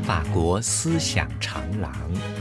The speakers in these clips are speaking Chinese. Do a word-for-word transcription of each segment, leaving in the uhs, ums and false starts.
法国思想长廊。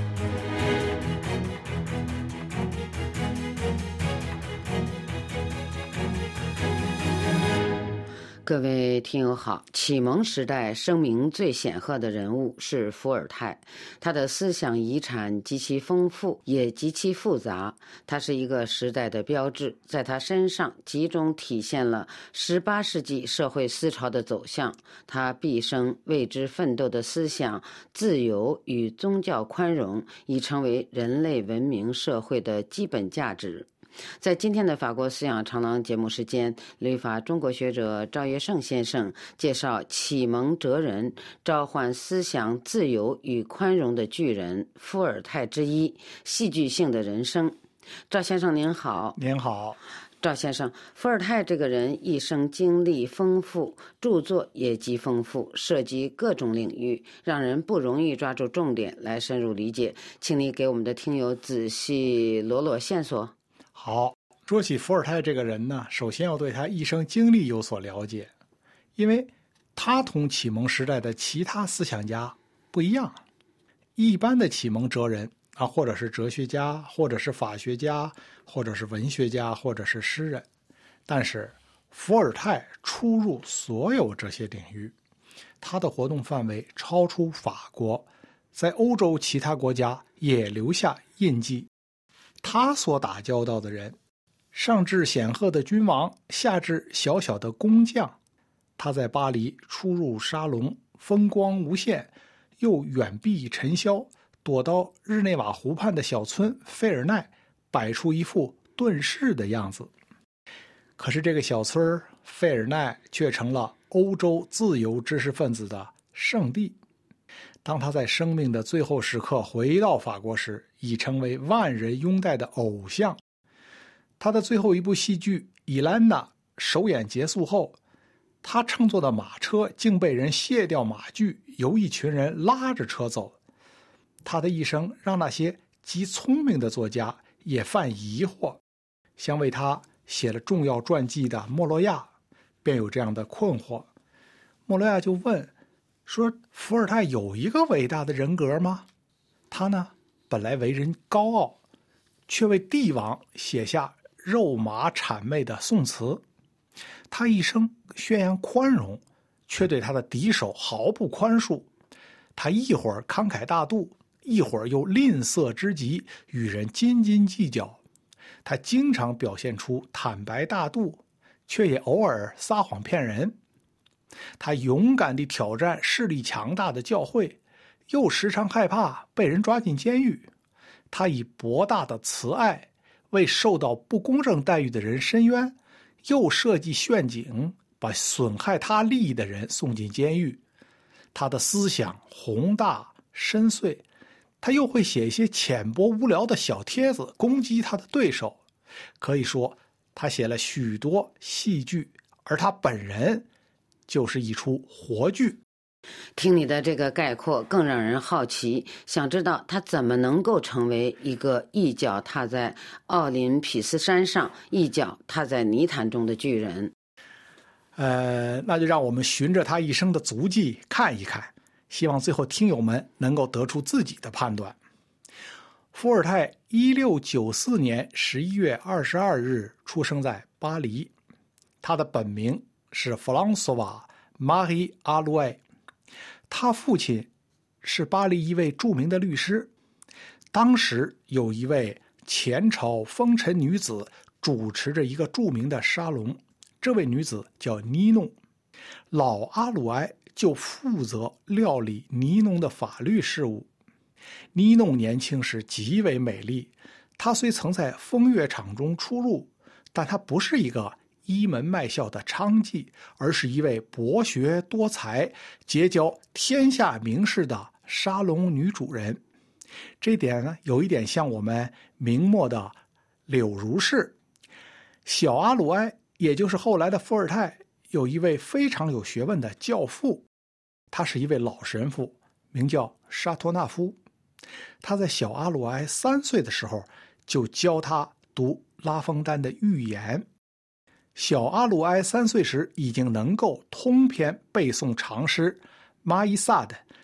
各位听友好，启蒙时代声名最显赫的人物是伏尔泰，他的思想遗产极其丰富，也极其复杂。他是一个时代的标志，在他身上集中体现了十八世纪社会思潮的走向。他毕生为之奋斗的思想自由与宗教宽容，已成为人类文明社会的基本价值。在今天的法国思想长廊节目时间，旅法中国学者赵业胜先生介绍启蒙哲人、召唤思想自由与宽容的巨人伏尔泰之一，戏剧性的人生。赵先生您好。 您好。 赵先生，伏尔泰这个人一生经历丰富，著作也极丰富，涉及各种领域，让人不容易抓住重点来深入理解。请你给我们的听友仔细罗罗线索。 好，说起伏尔泰这个人呢，首先要对他一生经历有所了解，因为他同启蒙时代的其他思想家不一样。一般的启蒙哲人啊，或者是哲学家，或者是法学家，或者是文学家，或者是诗人，但是伏尔泰出入所有这些领域，他的活动范围超出法国，在欧洲其他国家也留下印记。他所打交道的人，上至显赫的君王，下至小小的工匠，他在巴黎出入沙龙，风光无限，又远避尘嚣，躲到日内瓦湖畔的小村费尔奈，摆出一副遁世的样子。可是这个小村费尔奈却成了欧洲自由知识分子的圣地。当他在生命的最后时刻回到法国时，已成为万人拥戴的偶像。他的最后一部戏剧《伊兰娜》首演结束后，他乘坐的马车竟被人卸掉马具，由一群人拉着车走。他的一生让那些极聪明的作家也犯疑惑，像为他写了重要传记的莫洛亚便有这样的困惑。莫洛亚就问说，伏尔泰有一个伟大的人格吗？他呢，本来为人高傲，却为帝王写下肉麻谄媚的颂词。他一生宣扬宽容，却对他的敌手毫不宽恕。他一会儿慷慨大度，一会儿又吝啬之极，与人斤斤计较。他经常表现出坦白大度，却也偶尔撒谎骗人。他勇敢地挑战势力强大的教会，又时常害怕被人抓进监狱。他以博大的慈爱为受到不公正待遇的人伸冤，又设计陷阱把损害他利益的人送进监狱。他的思想宏大深邃，他又会写一些浅薄无聊的小帖子攻击他的对手。可以说他写了许多戏剧，而他本人就是一出活剧。 听你的这个概括更让人好奇，想知道他怎么能够成为一个一脚踏在奥林匹斯山上，一脚踏在泥潭中的巨人。 呃，那就让我们循着他一生的足迹看一看，希望最后听友们能够得出自己的判断。伏尔泰一六九四年十一月二十二日出生在巴黎，他的本名是弗朗索瓦·马里·阿鲁埃。他父亲是巴黎一位著名的律师。当时有一位前朝风尘女子主持着一个著名的沙龙，这位女子叫尼弄。老阿鲁埃就负责料理尼弄的法律事务。尼弄年轻时极为美丽，她虽曾在风月场中出入，但她不是一个倚门卖笑的娼妓，而是一位博学多才、结交天下名士的沙龙女主人。这点呢，有一点像我们明末的柳如是。小阿鲁埃，也就是后来的伏尔泰，有一位非常有学问的教父，他是一位老神父，名叫沙托纳夫。他在小阿鲁埃三岁的时候就教他读拉封丹的寓言。小阿鲁埃三岁时已经能够通篇背诵长诗《马伊萨德》，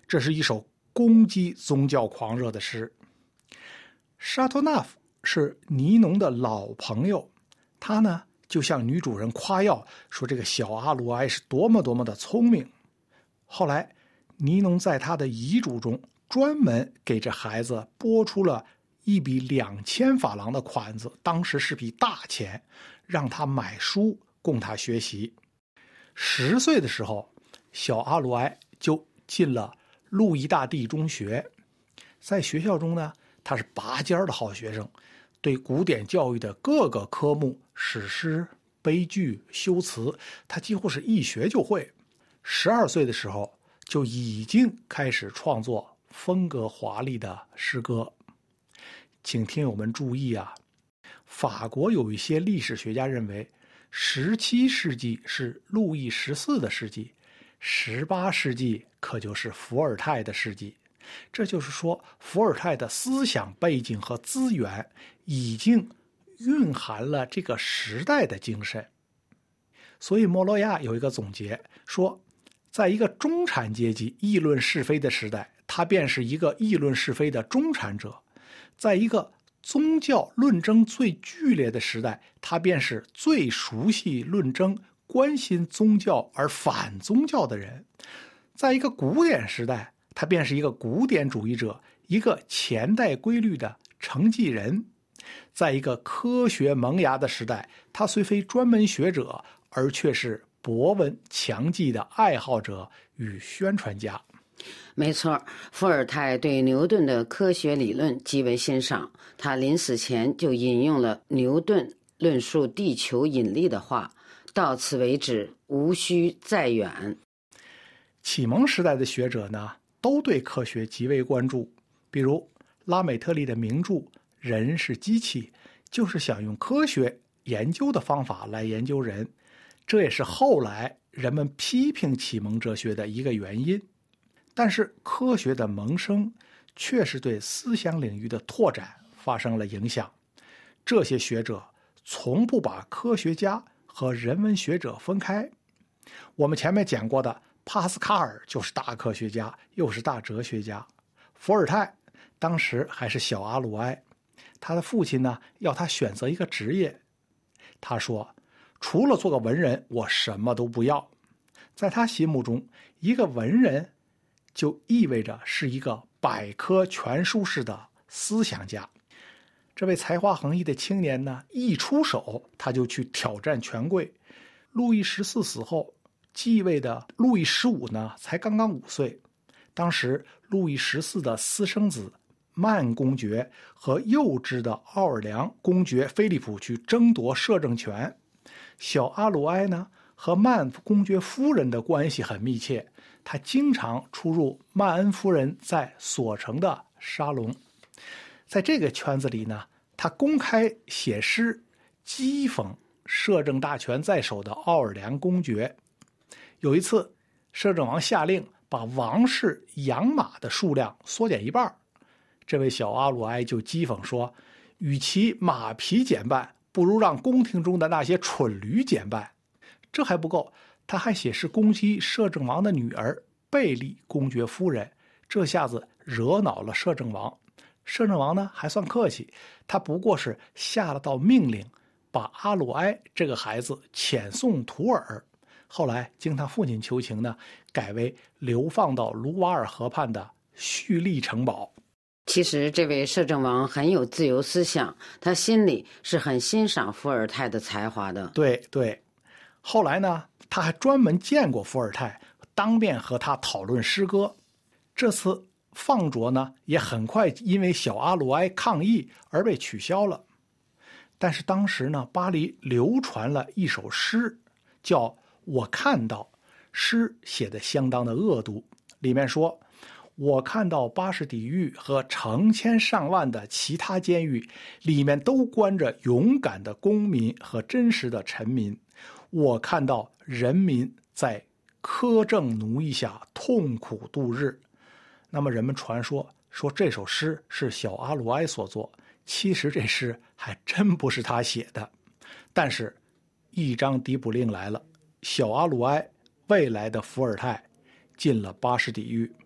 这是一首攻击宗教狂热的诗。沙托纳夫是尼农的老朋友，他呢就向女主人夸耀说这个小阿鲁埃是多么多么的聪明。后来尼农在他的遗嘱中专门给这孩子拨出了一笔两千法郎的款子，当时是笔大钱，让他买书供他学习。十岁的时候，小阿鲁埃就进了路易大帝中学。在学校中呢，他是拔尖的好学生，对古典教育的各个科目，史诗、悲剧、修辞，他几乎是一学就会。十二岁的时候，就已经开始创作风格华丽的诗歌。请听友们注意啊，法国有一些历史学家认为，十七世纪是路易十四的世纪，十八世纪可就是伏尔泰的世纪。这就是说，伏尔泰的思想背景和资源已经蕴含了这个时代的精神。所以莫洛亚有一个总结说，在一个中产阶级议论是非的时代，他便是一个议论是非的中产者；在一个宗教论争最剧烈的时代，他便是最熟悉论争、关心宗教而反宗教的人；在一个古典时代，他便是一个古典主义者，一个前代规律的承继人；在一个科学萌芽的时代，他虽非专门学者，而却是博闻强记的爱好者与宣传家。 没错，伏尔泰对牛顿的科学理论极为欣赏，他临死前就引用了牛顿论述地球引力的话：“到此为止，无需再远。” 启蒙时代的学者呢，都对科学极为关注，比如拉美特利的名著《人是机器》，就是想用科学研究的方法来研究人，这也是后来人们批评启蒙哲学的一个原因。但是科学的萌生确实对思想领域的拓展发生了影响。这些学者从不把科学家和人文学者分开。我们前面讲过的帕斯卡尔就是大科学家，又是大哲学家。伏尔泰当时还是小阿鲁埃，他的父亲呢要他选择一个职业，他说，除了做个文人，我什么都不要。在他心目中，一个文人就意味着是一个百科全书式的思想家。这位才华横溢的青年呢，一出手他就去挑战权贵。路易十四死后，继位的路易十五呢，才刚刚五岁。当时路易十四的私生子曼公爵和幼稚的奥尔良公爵菲利普去争夺摄政权。小阿鲁埃呢，和曼公爵夫人的关系很密切，他经常出入曼恩夫人在所城的沙龙。在这个圈子里呢，他公开写诗讥讽摄政大权在手的奥尔良公爵。有一次，摄政王下令把王室养马的数量缩减一半，这位小阿鲁埃就讥讽说，与其马匹减半，不如让宫廷中的那些蠢驴减半。这还不够，他还写诗攻击摄政王的女儿贝利公爵夫人，这下子惹恼了摄政王。摄政王呢还算客气，他不过是下了道命令，把阿鲁埃这个孩子遣送图尔，后来经他父亲求情呢，改为流放到卢瓦尔河畔的蓄力城堡。 其实这位摄政王很有自由思想，他心里是很欣赏伏尔泰的才华的。 对对，后来呢，他还专门见过伏尔泰，当面和他讨论诗歌。这次放逐呢，也很快因为小阿鲁埃抗议而被取消了。但是当时呢，巴黎流传了一首诗，叫《我看到》，诗写得相当的恶毒，里面说，我看到巴士底狱和成千上万的其他监狱，里面都关着勇敢的公民和真实的臣民。我看到人民在苛政奴役下痛苦度日。那么人们传说说这首诗是小阿鲁埃所作，其实这诗还真不是他写的。但是一张逮捕令来了，小阿鲁埃未来的伏尔泰进了巴士底狱。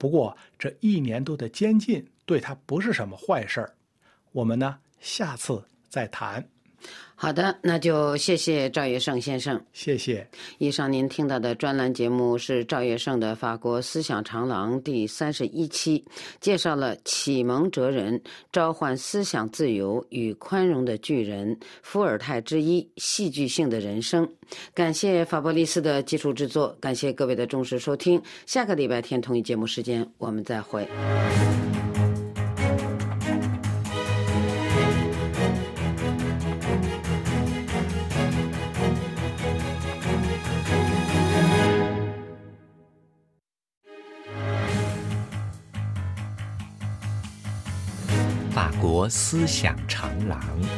不过这一年多的监禁对他不是什么坏事儿。我们呢，下次再谈。 好的，那就谢谢赵月胜先生。 谢谢。 以上您听到的专栏节目是赵月胜的《法国思想长廊》第三十一期，介绍了启蒙哲人、召唤思想自由与宽容的巨人伏尔泰之一戏剧性的人生。感谢法波利斯的技术制作，感谢各位的忠实收听。下个礼拜天同一节目时间，我们再会。 法国思想长廊。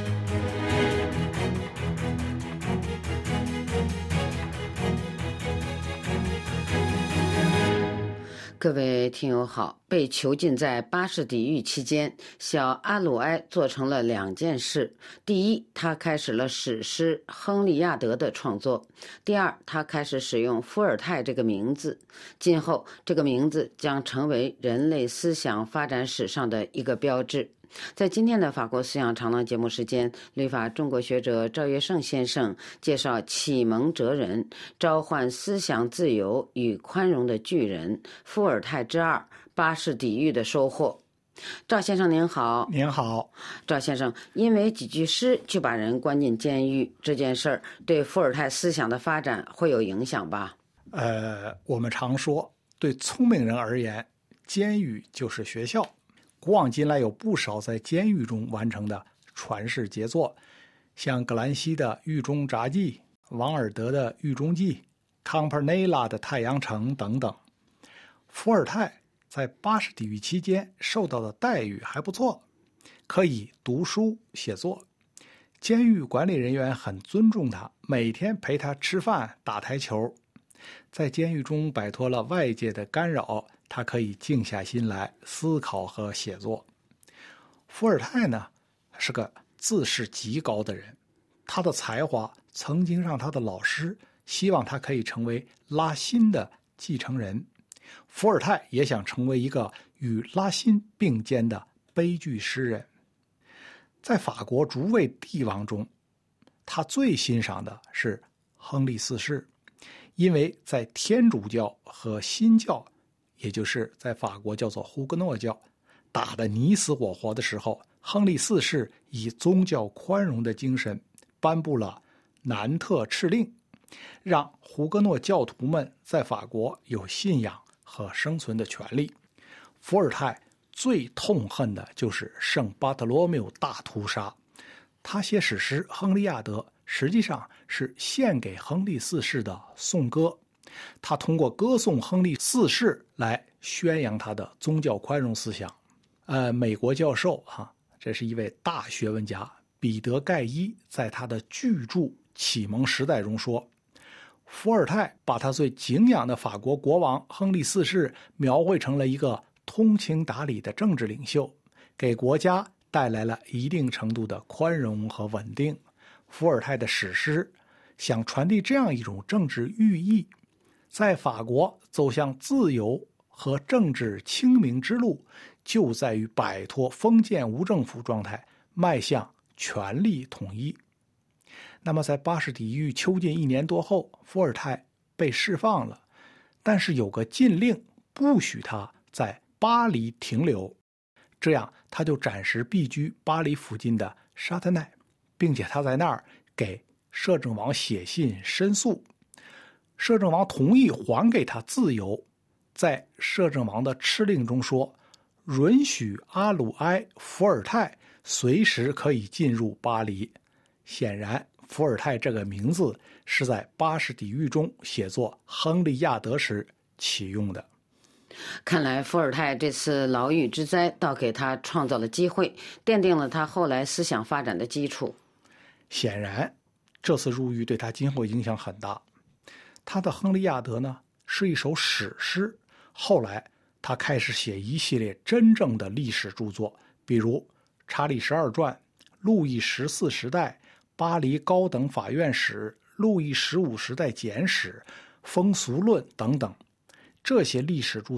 各位听友好，被囚禁在巴士底狱期间，小阿鲁埃做成了两件事。第一，他开始了史诗《亨利亚德》的创作；第二，他开始使用伏尔泰这个名字。今后，这个名字将成为人类思想发展史上的一个标志。在今天的法国思想长廊节目时间，旅法中国学者赵月胜先生介绍启蒙哲人、召唤思想自由与宽容的巨人伏尔泰之二巴士底狱的收获。赵先生您好。 您好。 赵先生，因为几句诗就把人关进监狱，这件事儿对伏尔泰思想的发展会有影响吧？ 呃，我们常说，对聪明人而言，监狱就是学校。古往今来有不少在监狱中完成的传世杰作，像格兰西的《狱中札记》、王尔德的《狱中记》、康帕内拉的《太阳城》等等。伏尔泰在巴士底狱期间受到的待遇还不错，可以读书写作，监狱管理人员很尊重他，每天陪他吃饭打台球。在监狱中摆脱了外界的干扰，他可以静下心来思考和写作。伏尔泰呢，是个自视极高的人，他的才华曾经让他的老师希望他可以成为拉辛的继承人。伏尔泰也想成为一个与拉辛并肩的悲剧诗人。在法国诸位帝王中，他最欣赏的是亨利四世，因为在天主教和新教，也就是在法国叫做胡格诺教，打得你死我活的时候，亨利四世以宗教宽容的精神颁布了南特敕令，让胡格诺教徒们在法国有信仰和生存的权利。伏尔泰最痛恨的就是圣巴特罗缪大屠杀，他写史诗《亨利亚德》实际上是献给亨利四世的颂歌，他通过歌颂亨利四世来宣扬他的宗教宽容思想。呃，美国教授哈、啊，这是一位大学问家彼得盖伊在他的巨著《启蒙时代》中说，伏尔泰把他最敬仰的法国国王亨利四世描绘成了一个通情达理的政治领袖，给国家带来了一定程度的宽容和稳定。伏尔泰的史诗想传递这样一种政治寓意，在法国走向自由和政治清明之路，就在于摆脱封建无政府状态，迈向权力统一。那么在巴士底狱囚禁一年多后，伏尔泰被释放了，但是有个禁令不许他在巴黎停留，这样他就暂时避居巴黎附近的沙特奈，并且他在那儿给摄政王写信申诉。摄政王同意还给他自由，在摄政王的敕令中说，允许阿鲁埃伏尔泰随时可以进入巴黎。显然伏尔泰这个名字是在巴士底狱中写作亨利亚德时启用的。 看来伏尔泰这次牢狱之灾倒给他创造了机会，奠定了他后来思想发展的基础。 显然这次入狱对他今后影响很大。他的《亨利亚德》呢是一首史诗，后来他开始写一系列真正的历史著作，比如《查理十二传》、《路易十四时代》、《巴黎高等法院史》、《路易十五时代简史》、《风俗论》等等。这些历史著作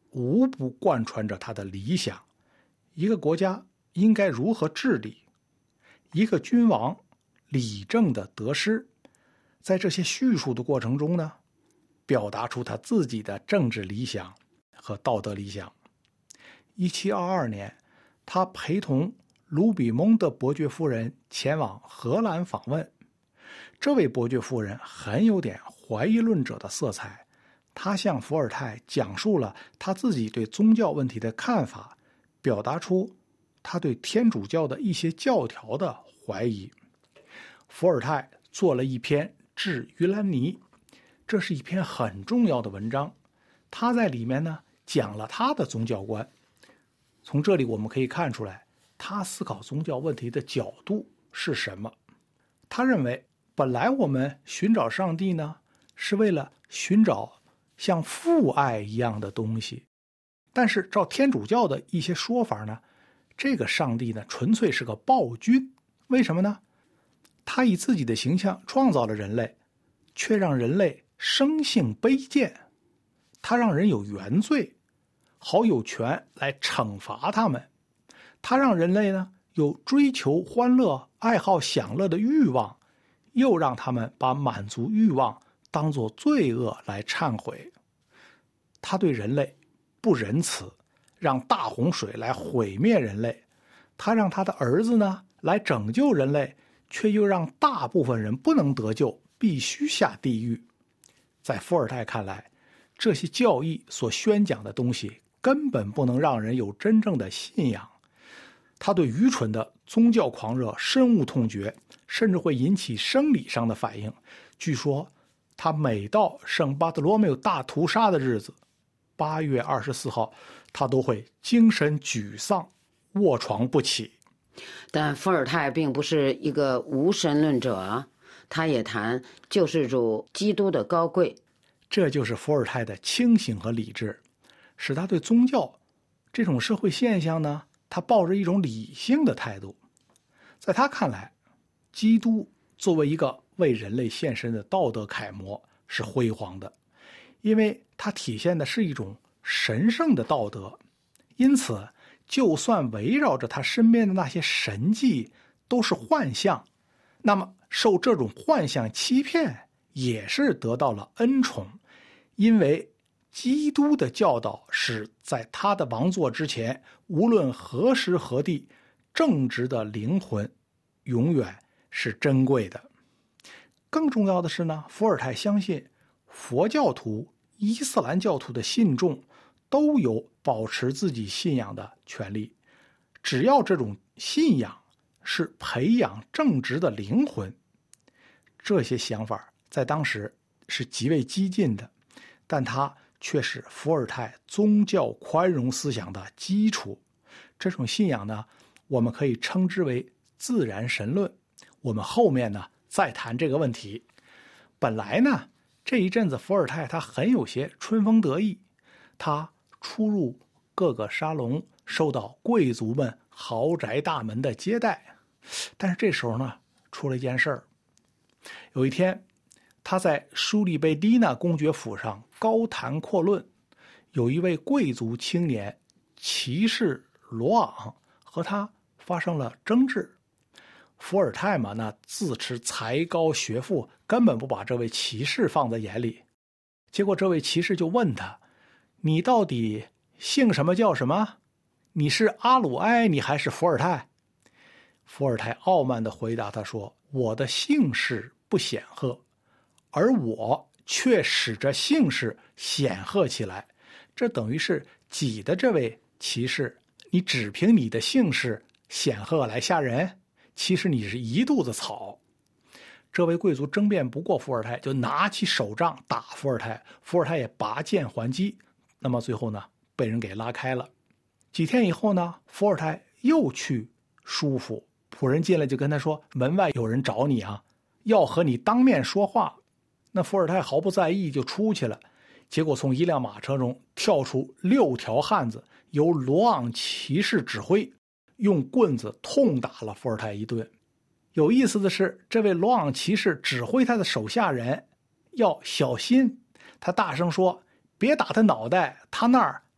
无不贯穿着他的理想：一个国家应该如何治理，一个君王理政的得失。在这些叙述的过程中呢，表达出他自己的政治理想和道德理想。一七二二年，他陪同卢比蒙德伯爵夫人前往荷兰访问。这位伯爵夫人很有点怀疑论者的色彩，他向伏尔泰讲述了他自己对宗教问题的看法，表达出他对天主教的一些教条的怀疑。伏尔泰做了一篇《致于兰尼》，这是一篇很重要的文章，他在里面呢讲了他的宗教观。从这里我们可以看出来，他思考宗教问题的角度是什么。他认为本来我们寻找上帝呢，是为了寻找像父爱一样的东西，但是照天主教的一些说法呢，这个上帝呢纯粹是个暴君。为什么呢？他以自己的形象创造了人类，却让人类生性卑贱，他让人有原罪，好有权来惩罚他们。他让人类呢有追求欢乐、爱好享乐的欲望，又让他们把满足欲望当作罪恶来忏悔。他对人类不仁慈，让大洪水来毁灭人类。他让他的儿子呢来拯救人类，却又让大部分人不能得救，必须下地狱。在伏尔泰看来，这些教义所宣讲的东西根本不能让人有真正的信仰。他对愚蠢的宗教狂热深恶痛绝，甚至会引起生理上的反应。据说他每到圣巴特罗梅有大屠杀的日子，八月二十四号，他都会精神沮丧，卧床不起。 但伏尔泰并不是一个无神论者啊，他也谈救世主基督的高贵。 这就是伏尔泰的清醒和理智，使他对宗教这种社会现象呢，他抱着一种理性的态度。在他看来，基督作为一个为人类献身的道德楷模是辉煌的，因为它体现的是一种神圣的道德。因此就算围绕着他身边的那些神迹都是幻象，那么受这种幻象欺骗也是得到了恩宠。因为基督的教导是在他的王座之前，无论何时何地，正直的灵魂永远是珍贵的。更重要的是呢，伏尔泰相信佛教徒、伊斯兰教徒的信众都有保持自己信仰的权利，只要这种信仰是培养正直的灵魂。这些想法在当时是极为激进的，但它却是伏尔泰宗教宽容思想的基础。这种信仰呢，我们可以称之为自然神论。我们后面呢再谈这个问题。本来呢这一阵子伏尔泰他很有些春风得意，他出入各个沙龙，受到贵族们豪宅大门的接待。但是这时候呢出了一件事儿。有一天他在舒利贝蒂娜公爵府上高谈阔论，有一位贵族青年骑士罗昂和他发生了争执。伏尔泰嘛，那自持才高学富，根本不把这位骑士放在眼里。结果这位骑士就问他，你到底姓什么叫什么？你是阿鲁埃你还是伏尔泰？伏尔泰傲慢地回答他说，我的姓氏不显赫，而我却使这姓氏显赫起来。这等于是挤的这位骑士，你只凭你的姓氏显赫来吓人，其实你是一肚子草。这位贵族争辩不过伏尔泰，就拿起手杖打伏尔泰，伏尔泰也拔剑还击。那么最后呢，被人给拉开了。几天以后呢，伏尔泰又去书府，仆人进来就跟他说，门外有人找你啊，要和你当面说话。那伏尔泰毫不在意就出去了。结果从一辆马车中跳出六条汉子，由罗昂骑士指挥，用棍子痛打了伏尔泰一顿。有意思的是，这位罗昂骑士指挥他的手下人要小心，他大声说，别打他脑袋，他那儿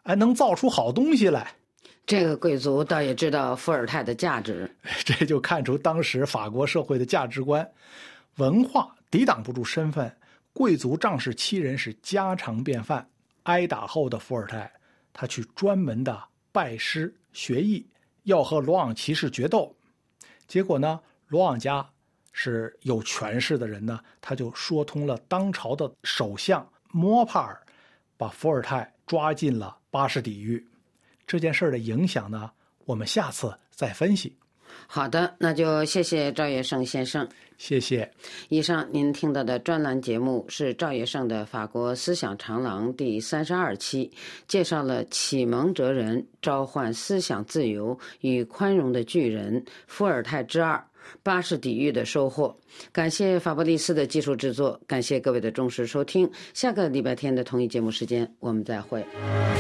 哎，能造出好东西来。 这个贵族倒也知道伏尔泰的价值， 这就看出当时法国社会的价值观。文化抵挡不住身份，贵族仗势欺人是家常便饭。挨打后的伏尔泰，他去专门的拜师学艺，要和罗昂骑士决斗。结果呢，罗昂家是有权势的人呢，他就说通了当朝的首相莫帕尔，把伏尔泰抓进了巴士底狱。这件事的影响呢，我们下次再分析。 好的，那就谢谢赵业胜先生。 谢谢。 以上您听到的专栏节目是赵业胜的《法国思想长廊》第三十二期，介绍了启蒙哲人召唤思想自由与宽容的巨人伏尔泰之二，巴士底狱的收获。感谢法布利斯的技术制作，感谢各位的忠实收听。下个礼拜天的同一节目时间，我们再会。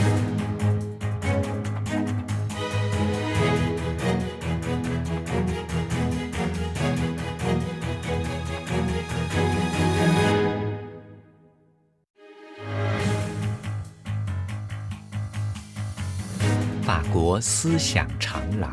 法国思想长廊。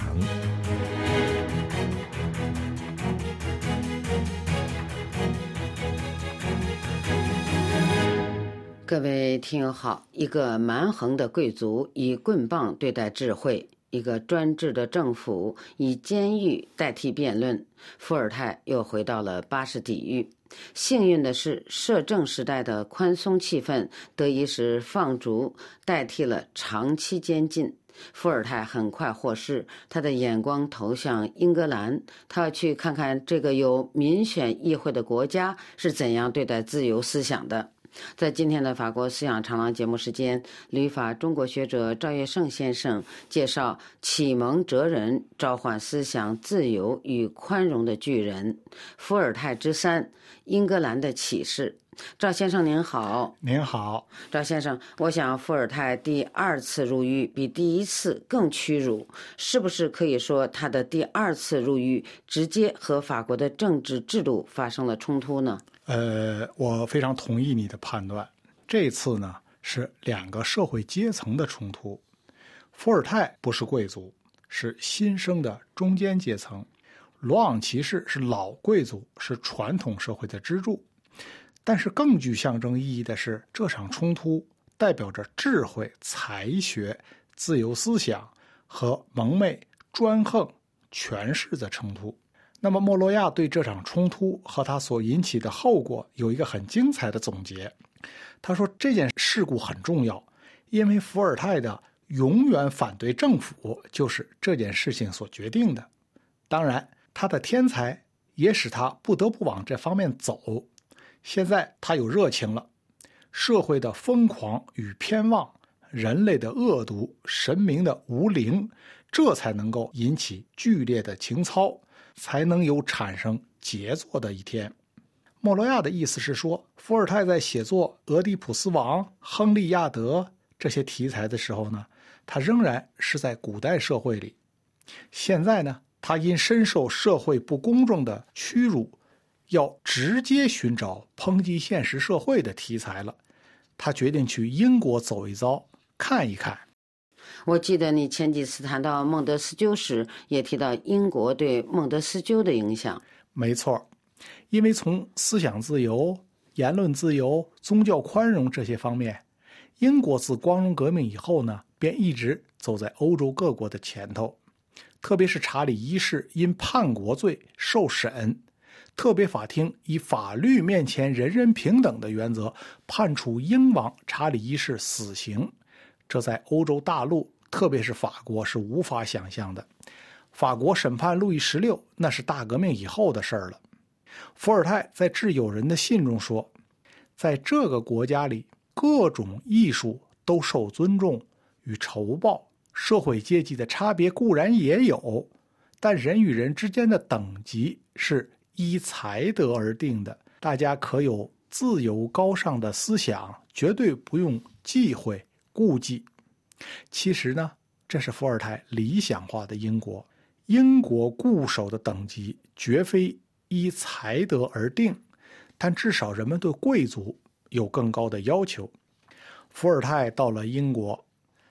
各位听友好，一个蛮横的贵族以棍棒对待智慧，一个专制的政府以监狱代替辩论，伏尔泰又回到了巴士底狱。幸运的是，摄政时代的宽松气氛得以使放逐代替了长期监禁。伏尔泰很快获释，他的眼光投向英格兰，他要去看看这个有民选议会的国家是怎样对待自由思想的。在今天的法国思想长廊节目时间，旅法中国学者赵业胜先生介绍启蒙哲人召唤思想自由与宽容的巨人伏尔泰之三，英格兰的启示。赵先生您好。 您好。 赵先生，我想伏尔泰第二次入狱比第一次更屈辱，是不是可以说他的第二次入狱直接和法国的政治制度发生了冲突呢？ 呃，我非常同意你的判断。这次呢是两个社会阶层的冲突。伏尔泰不是贵族，是新生的中间阶层；罗昂骑士是老贵族，是传统社会的支柱。但是更具象征意义的是，这场冲突代表着智慧、才学、自由思想和蒙昧、专横、权势的冲突。那么莫洛亚对这场冲突和它所引起的后果有一个很精彩的总结。他说这件事故很重要，因为伏尔泰的永远反对政府就是这件事情所决定的。当然，他的天才也使他不得不往这方面走。现在他有热情了，社会的疯狂与偏妄，人类的恶毒，神明的无灵，这才能够引起剧烈的情操，才能有产生杰作的一天。莫洛亚的意思是说，伏尔泰在写作俄狄浦斯王、亨利亚德这些题材的时候呢，他仍然是在古代社会里。现在呢，他因深受社会不公正的屈辱，要直接寻找抨击现实社会的题材了。他决定去英国走一遭，看一看。 我记得你前几次谈到孟德斯鸠时，也提到英国对孟德斯鸠的影响。 没错，因为从思想自由、言论自由、宗教宽容这些方面，英国自光荣革命以后呢，便一直走在欧洲各国的前头。特别是查理一世因叛国罪受审，特别法庭以法律面前人人平等的原则判处英王查理一世死刑，这在欧洲大陆，特别是法国是无法想象的。法国审判路易十六，那是大革命以后的事儿了。伏尔泰在致友人的信中说，在这个国家里，各种艺术都受尊重与酬报，社会阶级的差别固然也有，但人与人之间的等级是依才德而定的，大家可有自由高尚的思想，绝对不用忌讳顾忌。其实呢，这是伏尔泰理想化的英国。英国固守的等级绝非依才德而定，但至少人们对贵族有更高的要求。伏尔泰到了英国，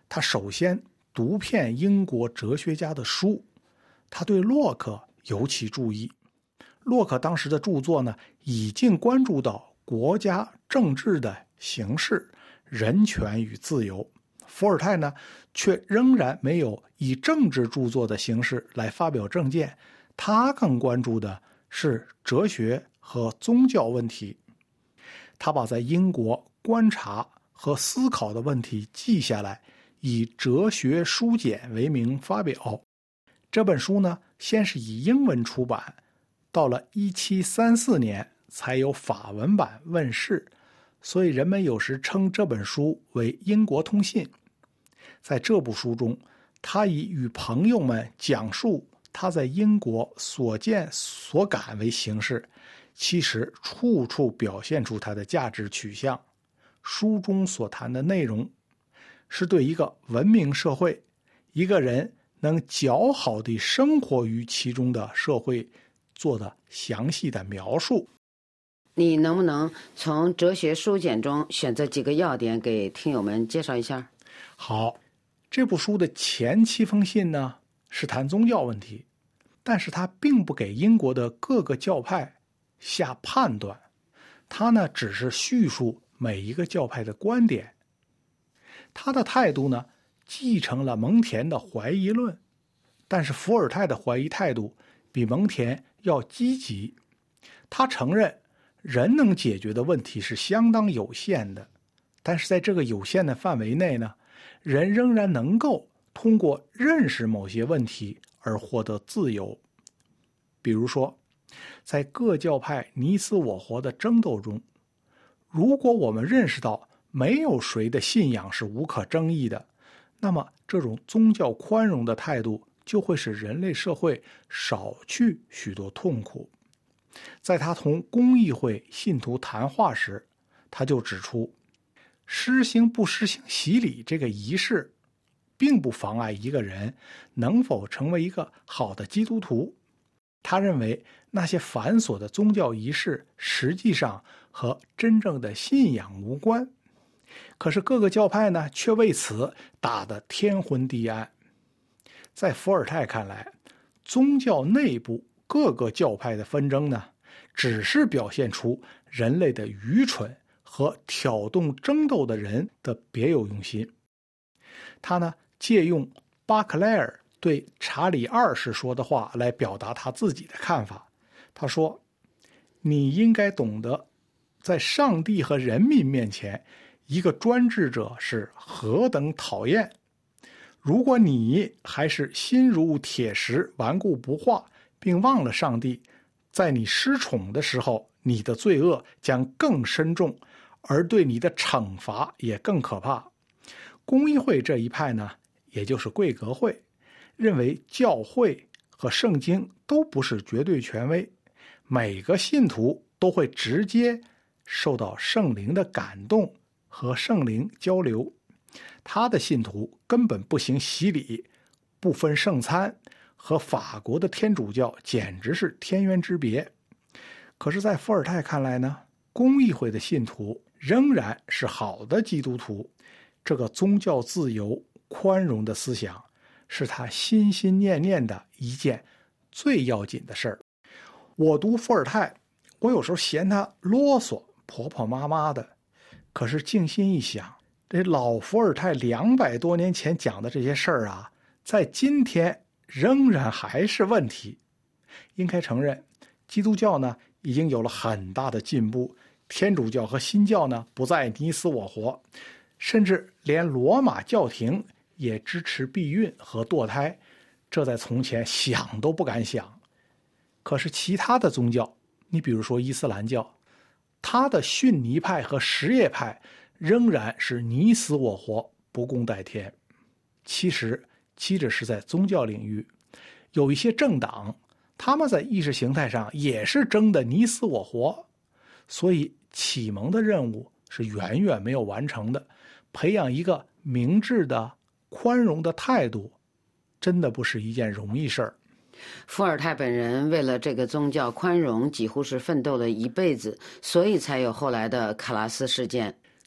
他首先读遍英国哲学家的书，他对洛克尤其注意。洛克当时的著作呢，已经关注到国家政治的形势、人权与自由。伏尔泰呢，却仍然没有以政治著作的形式来发表政见，他更关注的是哲学和宗教问题。他把在英国观察和思考的问题记下来，以《哲学书简》为名发表。这本书呢，先是以英文出版，到了一七三四年才有法文版问世，所以人们有时称这本书为英国通信。在这部书中，他以与朋友们讲述他在英国所见所感为形式，其实处处表现出他的价值取向。书中所谈的内容是对一个文明社会，一个人能较好地生活于其中的社会做的详细的描述。 你能不能从哲学书简中选择几个要点给听友们介绍一下？ 好，这部书的前七封信呢，是谈宗教问题，但是他并不给英国的各个教派下判断，他呢只是叙述每一个教派的观点。他的态度呢，继承了蒙恬的怀疑论，但是伏尔泰的怀疑态度比蒙恬要积极。他承认人能解决的问题是相当有限的，但是在这个有限的范围内呢，人仍然能够通过认识某些问题而获得自由。比如说，在各教派你死我活的争斗中，如果我们认识到没有谁的信仰是无可争议的，那么这种宗教宽容的态度就会使人类社会少去许多痛苦。在他同公议会信徒谈话时，他就指出，施行不施行洗礼这个仪式，并不妨碍一个人能否成为一个好的基督徒。他认为那些繁琐的宗教仪式实际上和真正的信仰无关，可是各个教派呢，却为此打得天昏地暗。在伏尔泰看来，宗教内部各个教派的纷争呢，只是表现出人类的愚蠢和挑动争斗的人的别有用心。他呢，借用巴克莱尔对查理二世说的话来表达他自己的看法。他说，你应该懂得，在上帝和人民面前，一个专制者是何等讨厌。如果你还是心如铁石，顽固不化，并忘了上帝，在你失宠的时候，你的罪恶将更深重，而对你的惩罚也更可怕。公议会这一派呢，也就是贵格会，认为教会和圣经都不是绝对权威，每个信徒都会直接受到圣灵的感动和圣灵交流。他的信徒根本不行洗礼，不分圣餐，和法国的天主教简直是天渊之别。可是在伏尔泰看来呢，公议会的信徒仍然是好的基督徒。这个宗教自由宽容的思想是他心心念念的一件最要紧的事儿。我读伏尔泰，我有时候嫌他啰嗦，婆婆妈妈的，可是静心一想，这老伏尔泰两百多年前讲的这些事儿啊，在今天仍然还是问题。应该承认，基督教呢已经有了很大的进步，天主教和新教呢不再你死我活，甚至连罗马教廷也支持避孕和堕胎，这在从前想都不敢想。可是其他的宗教，你比如说伊斯兰教，他的逊尼派和什叶派仍然是你死我活，不共戴天。其实即使是在宗教领域，有一些政党，他们在意识形态上也是争得你死我活。所以启蒙的任务是远远没有完成的，培养一个明智的宽容的态度真的不是一件容易事儿。 伏尔泰本人为了这个宗教宽容几乎是奋斗了一辈子，所以才有后来的卡拉斯事件。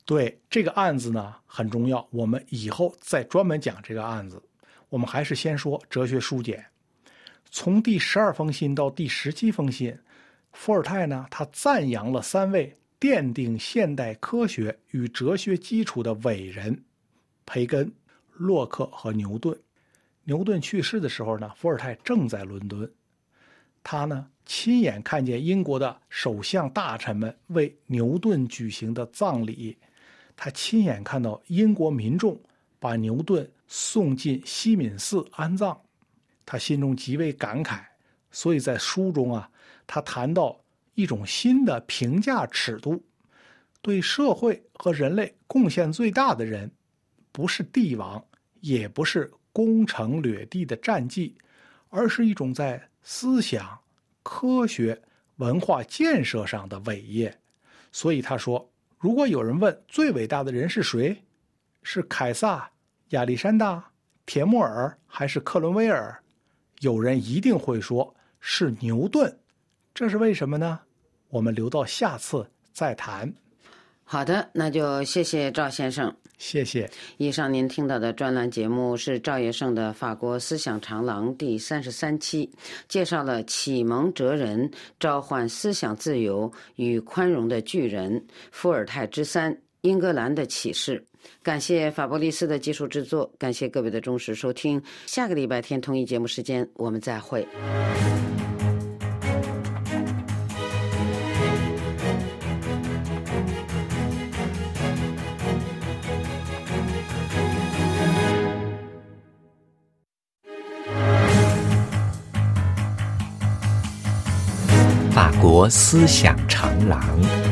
对，这个案子呢很重要，我们以后再专门讲这个案子。我们还是先说哲学书简。从第十二封信到第十七封信，伏尔泰呢，他赞扬了三位奠定现代科学与哲学基础的伟人：培根、洛克和牛顿。牛顿去世的时候呢，伏尔泰正在伦敦，他呢亲眼看见英国的首相大臣们为牛顿举行的葬礼，他亲眼看到英国民众把牛顿送进西敏寺安葬，他心中极为感慨。所以在书中啊，他谈到一种新的评价尺度，对社会和人类贡献最大的人，不是帝王，也不是攻城掠地的战绩，而是一种在思想、科学、文化建设上的伟业。所以他说，如果有人问最伟大的人是谁，是凯撒、亚历山大、铁木尔还是克伦威尔，有人一定会说是牛顿。这是为什么呢？我们留到下次再谈。 好的，那就谢谢赵先生。 谢谢。 以上您听到的专栏节目是赵业胜的《法国思想长廊》第三十三期，介绍了启蒙哲人召唤思想自由与宽容的巨人伏尔泰之三，英格兰的启示。感谢法伯利斯的技术制作，感谢各位的忠实收听。下个礼拜天同一节目时间我们再会。 法国思想长廊。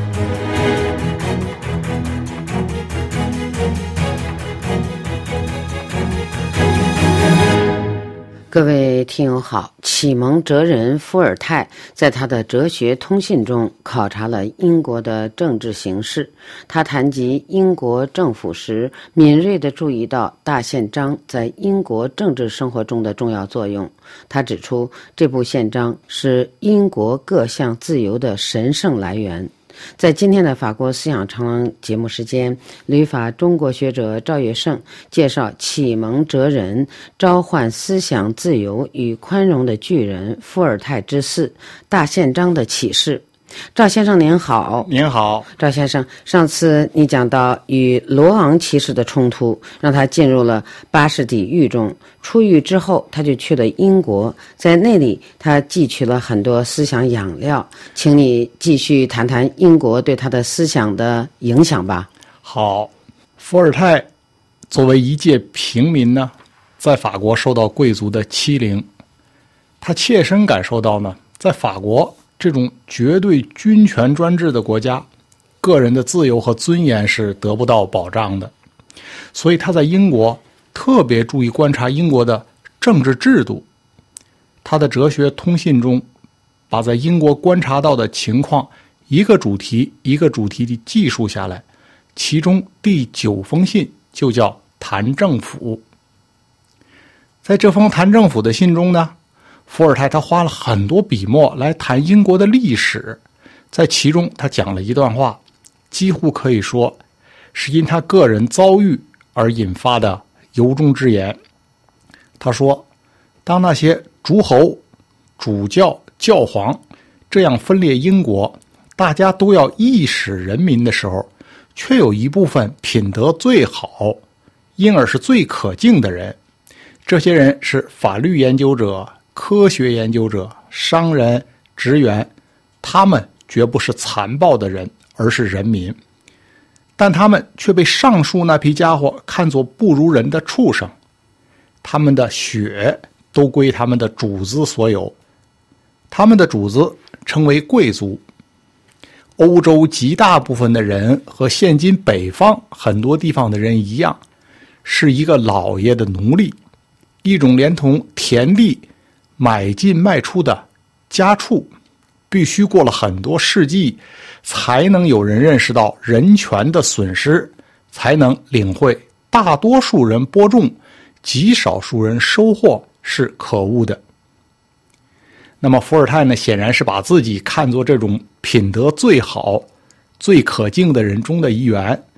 各位听友好，启蒙哲人伏尔泰在他的哲学通信中考察了英国的政治形势。他谈及英国政府时，敏锐地注意到大宪章在英国政治生活中的重要作用。他指出，这部宪章是英国各项自由的神圣来源。在今天的法国思想长廊节目时间，旅法中国学者赵业胜介绍启蒙哲人召唤思想自由与宽容的巨人伏尔泰之四，大宪章的启示。赵先生您好。 您好。 赵先生，上次你讲到与罗昂骑士的冲突让他进入了巴士底狱中，出狱之后他就去了英国，在那里他汲取了很多思想养料。请你继续谈谈英国对他的思想的影响吧。 好，伏尔泰作为一介平民呢，在法国受到贵族的欺凌，他切身感受到呢，在法国这种绝对君权专制的国家，个人的自由和尊严是得不到保障的。所以他在英国特别注意观察英国的政治制度。他的哲学通信中，把在英国观察到的情况一个主题一个主题地记述下来，其中第九封信就叫谈政府。在这封谈政府的信中呢，伏尔泰他花了很多笔墨来谈英国的历史，在其中他讲了一段话，几乎可以说是因他个人遭遇而引发的由衷之言。他说，当那些诸侯、主教、教皇这样分裂英国，大家都要义使人民的时候，却有一部分品德最好，因而是最可敬的人。这些人是法律研究者、科学研究者、商人、职员，他们绝不是残暴的人，而是人民。但他们却被上述那批家伙看作不如人的畜生，他们的血都归他们的主子所有，他们的主子称为贵族。欧洲极大部分的人和现今北方很多地方的人一样，是一个老爷的奴隶，一种连同田地买进卖出的家畜，必须过了很多世纪，才能有人认识到人权的损失，才能领会大多数人播种，极少数人收获是可恶的。那么伏尔泰呢，显然是把自己看作这种品德最好、最可敬的人中的一员，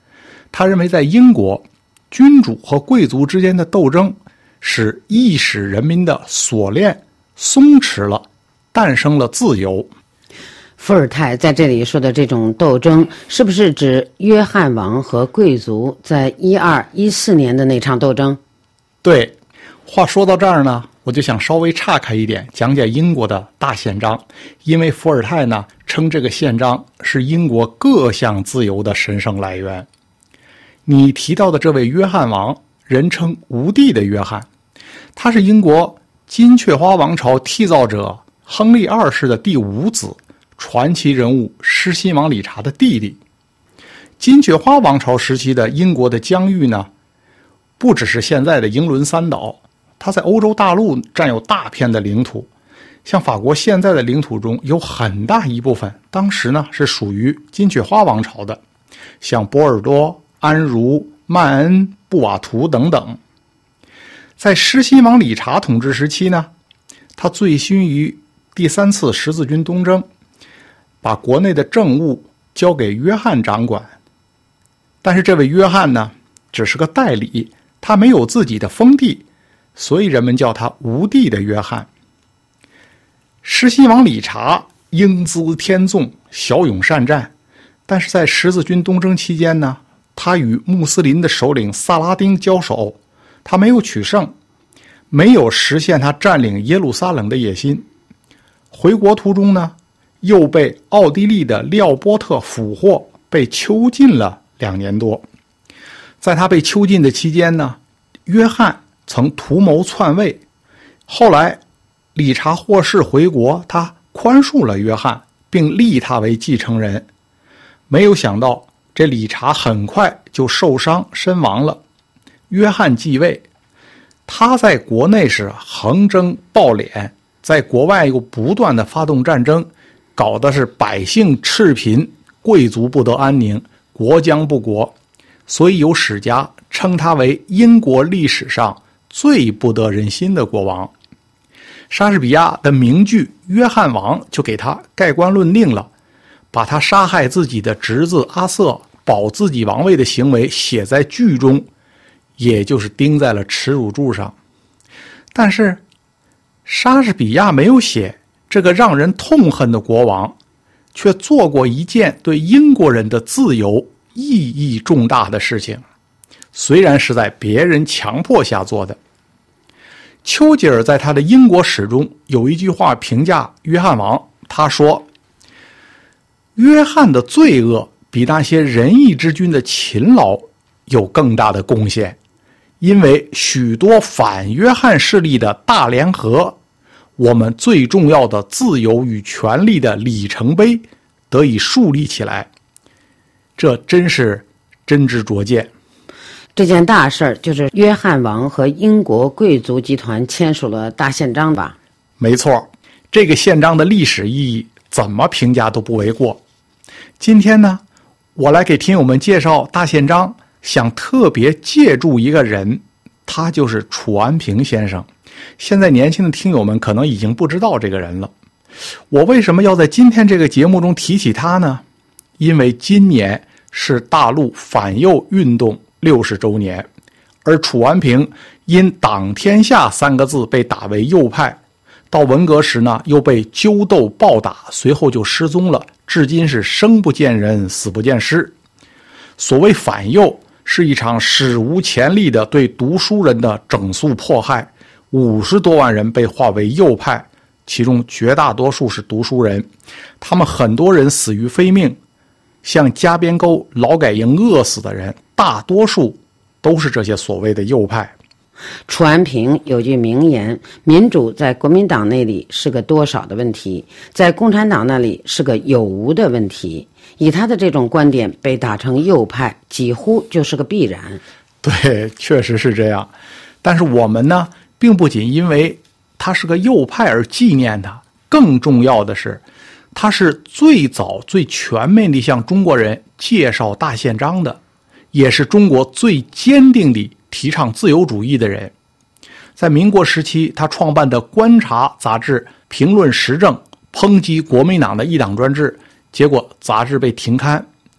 他认为在英国，君主和贵族之间的斗争使意识人民的锁链松弛了，诞生了自由。 伏尔泰在这里说的这种斗争，是不是指约翰王和贵族在一二一四年的那场斗争？ 对，话说到这儿呢，我就想稍微岔开一点，讲讲英国的大宪章，因为伏尔泰呢称这个宪章是英国各项自由的神圣来源。你提到的这位约翰王，人称无帝的约翰，他是英国金雀花王朝缔造者亨利二世的第五子，传奇人物狮心王理查的弟弟。金雀花王朝时期的英国的疆域呢，不只是现在的英伦三岛，它在欧洲大陆占有大片的领土。像法国现在的领土中有很大一部分当时呢是属于金雀花王朝的，像波尔多、安茹、曼恩、布瓦图等等。在狮心王理查统治时期呢，他醉心于第三次十字军东征，把国内的政务交给约翰掌管。但是这位约翰呢，只是个代理，他没有自己的封地，所以人们叫他无地的约翰。狮心王理查英姿天纵，骁勇善战，但是在十字军东征期间呢，他与穆斯林的首领萨拉丁交手，他没有取胜，没有实现他占领耶路撒冷的野心。回国途中呢，又被奥地利的利奥波特俘获，被囚禁了两年多。在他被囚禁的期间呢，约翰曾图谋篡位，后来理查获释回国，他宽恕了约翰，并立他为继承人。没有想到这理查很快就受伤身亡了。约翰继位，他在国内是横征暴敛，在国外又不断的发动战争，搞的是百姓赤贫，贵族不得安宁，国将不国。所以有史家称他为英国历史上最不得人心的国王。莎士比亚的名剧《约翰王》就给他盖棺论定了，把他杀害自己的侄子阿瑟保自己王位的行为写在剧中，也就是钉在了耻辱柱上。但是莎士比亚没有写这个让人痛恨的国王，却做过一件对英国人的自由意义重大的事情，虽然是在别人强迫下做的。丘吉尔在他的英国史中有一句话评价约翰王，他说：约翰的罪恶比那些仁义之君的勤劳有更大的贡献，因为许多反约翰势力的大联合，我们最重要的自由与权利的里程碑得以树立起来。这真是真知灼见。 这件大事儿就是约翰王和英国贵族集团签署了大宪章吧？ 没错，这个宪章的历史意义怎么评价都不为过。今天呢，我来给听友们介绍大宪章，想特别借助一个人，他就是楚安平先生。现在年轻的听友们可能已经不知道这个人了。我为什么要在今天这个节目中提起他呢？因为今年是大陆反右运动六十周年，而楚安平因党天下三个字被打为右派，到文革时呢又被揪斗暴打，随后就失踪了，至今是生不见人，死不见尸。所谓反右，是一场史无前例的对读书人的整肃迫害，五十多万人被划为右派，其中绝大多数是读书人，他们很多人死于非命，像加边沟劳改营饿死的人，大多数都是这些所谓的右派。 楚安平有句名言，民主在国民党那里是个多少的问题，在共产党那里是个有无的问题。以他的这种观点被打成右派，几乎就是个必然。 对，确实是这样。但是我们呢，并不仅因为他是个右派而纪念他，更重要的是他是最早最全面地向中国人介绍大宪章的，也是中国最坚定地提倡自由主义的人。在民国时期，他创办的《观察》杂志评论时政，抨击国民党的一党专制，结果杂志被停刊。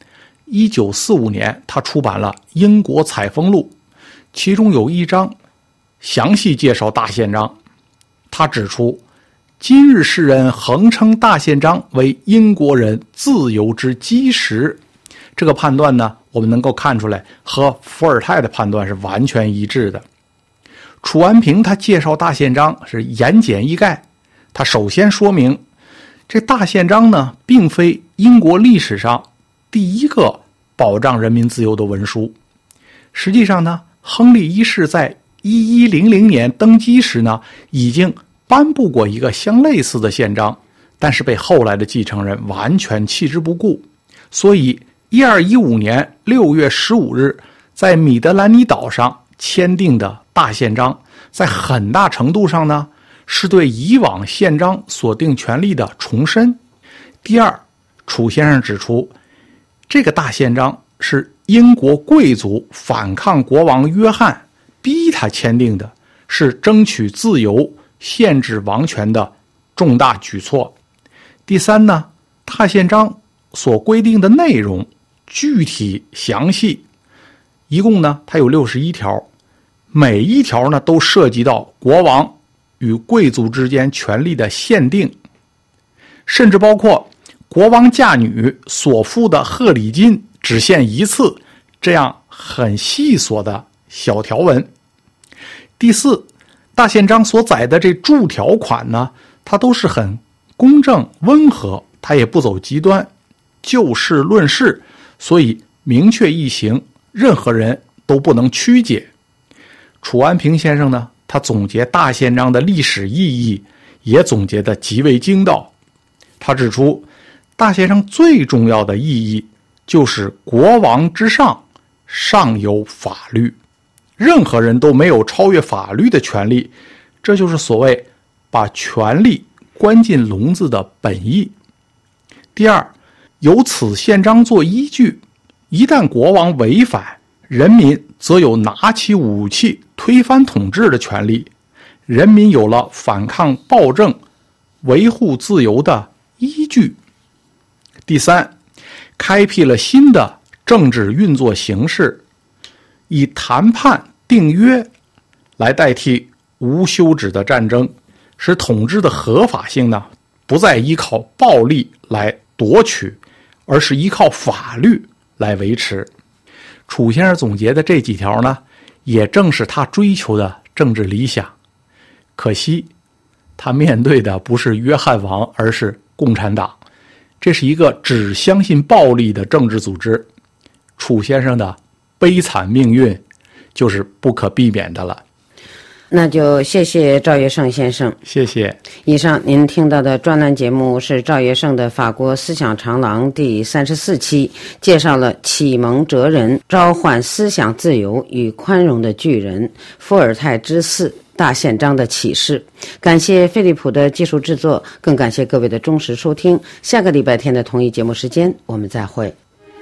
一九四五年，他出版了《英国采风录》，其中有一章详细介绍大宪章。他指出，今日世人横称大宪章为英国人自由之基石。这个判断呢，我们能够看出来和伏尔泰的判断是完全一致的。楚安平他介绍大宪章是言简意赅，他首先说明这大宪章呢，并非英国历史上第一个保障人民自由的文书。实际上呢，亨利一世在一一零零年登基时呢，已经颁布过一个相类似的宪章，但是被后来的继承人完全弃之不顾。所以一二一五年六月十五日在米德兰尼岛上签订的大宪章，在很大程度上呢，是对以往宪章所定权利的重申。第二，楚先生指出，这个大宪章是英国贵族反抗国王约翰，逼他签订的，是争取自由、限制王权的重大举措。第三呢，大宪章所规定的内容具体详细，一共呢，它有六十一条，每一条呢都涉及到国王与贵族之间权力的限定，甚至包括国王嫁女所付的贺礼金只限一次，这样很细琐的小条文。第四，大宪章所载的这注条款呢，它都是很公正温和，它也不走极端，就事论事，所以明确易行，任何人都不能曲解。楚安平先生呢，他总结大宪章的历史意义也总结得极为精到。他指出，大宪章最重要的意义就是国王之上，上有法律，任何人都没有超越法律的权利，这就是所谓把权力关进笼子的本意。第二，有此宪章做依据，一旦国王违反，人民则有拿起武器推翻统治的权利，人民有了反抗暴政、维护自由的依据。第三，开辟了新的政治运作形式，以谈判订约来代替无休止的战争，使统治的合法性呢，不再依靠暴力来夺取，而是依靠法律来维持。楚先生总结的这几条呢，也正是他追求的政治理想。可惜他面对的不是约翰王，而是共产党，这是一个只相信暴力的政治组织。楚先生的悲惨命运就是不可避免的了。 那就谢谢赵业胜先生。 谢谢。 以上您听到的专栏节目是赵业胜的法国思想长廊第三十四期，介绍了启蒙哲人、召唤思想自由与宽容的巨人伏尔泰之四大宪章的启示。感谢飞利浦的技术制作，更感谢各位的忠实收听。下个礼拜天的同一节目时间，我们再会。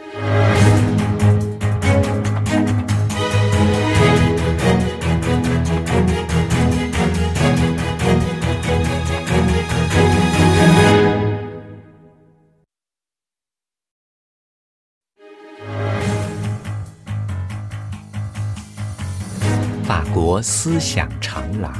法国思想长廊。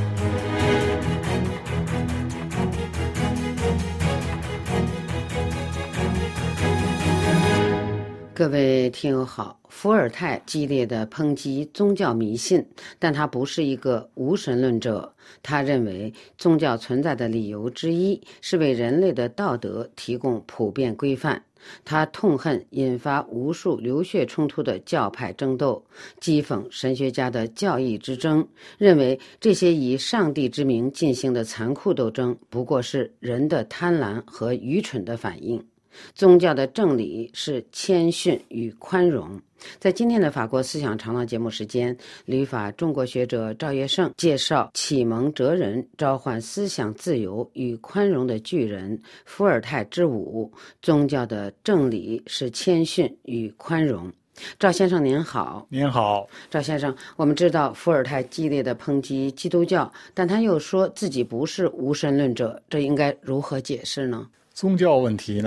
各位听友好，伏尔泰激烈地抨击宗教迷信，但他不是一个无神论者。他认为宗教存在的理由之一是为人类的道德提供普遍规范。他痛恨引发无数流血冲突的教派争斗，讥讽神学家的教义之争，认为这些以上帝之名进行的残酷斗争不过是人的贪婪和愚蠢的反应。宗教的正理是谦逊与宽容。在今天的法国思想长廊节目时间，旅法中国学者赵业胜介绍启蒙哲人、召唤思想自由与宽容的巨人伏尔泰之五。宗教的正理是谦逊与宽容。赵先生您好。 您好。 赵先生，我们知道伏尔泰激烈的抨击基督教，但他又说自己不是无神论者，这应该如何解释呢？ 宗教问题呢，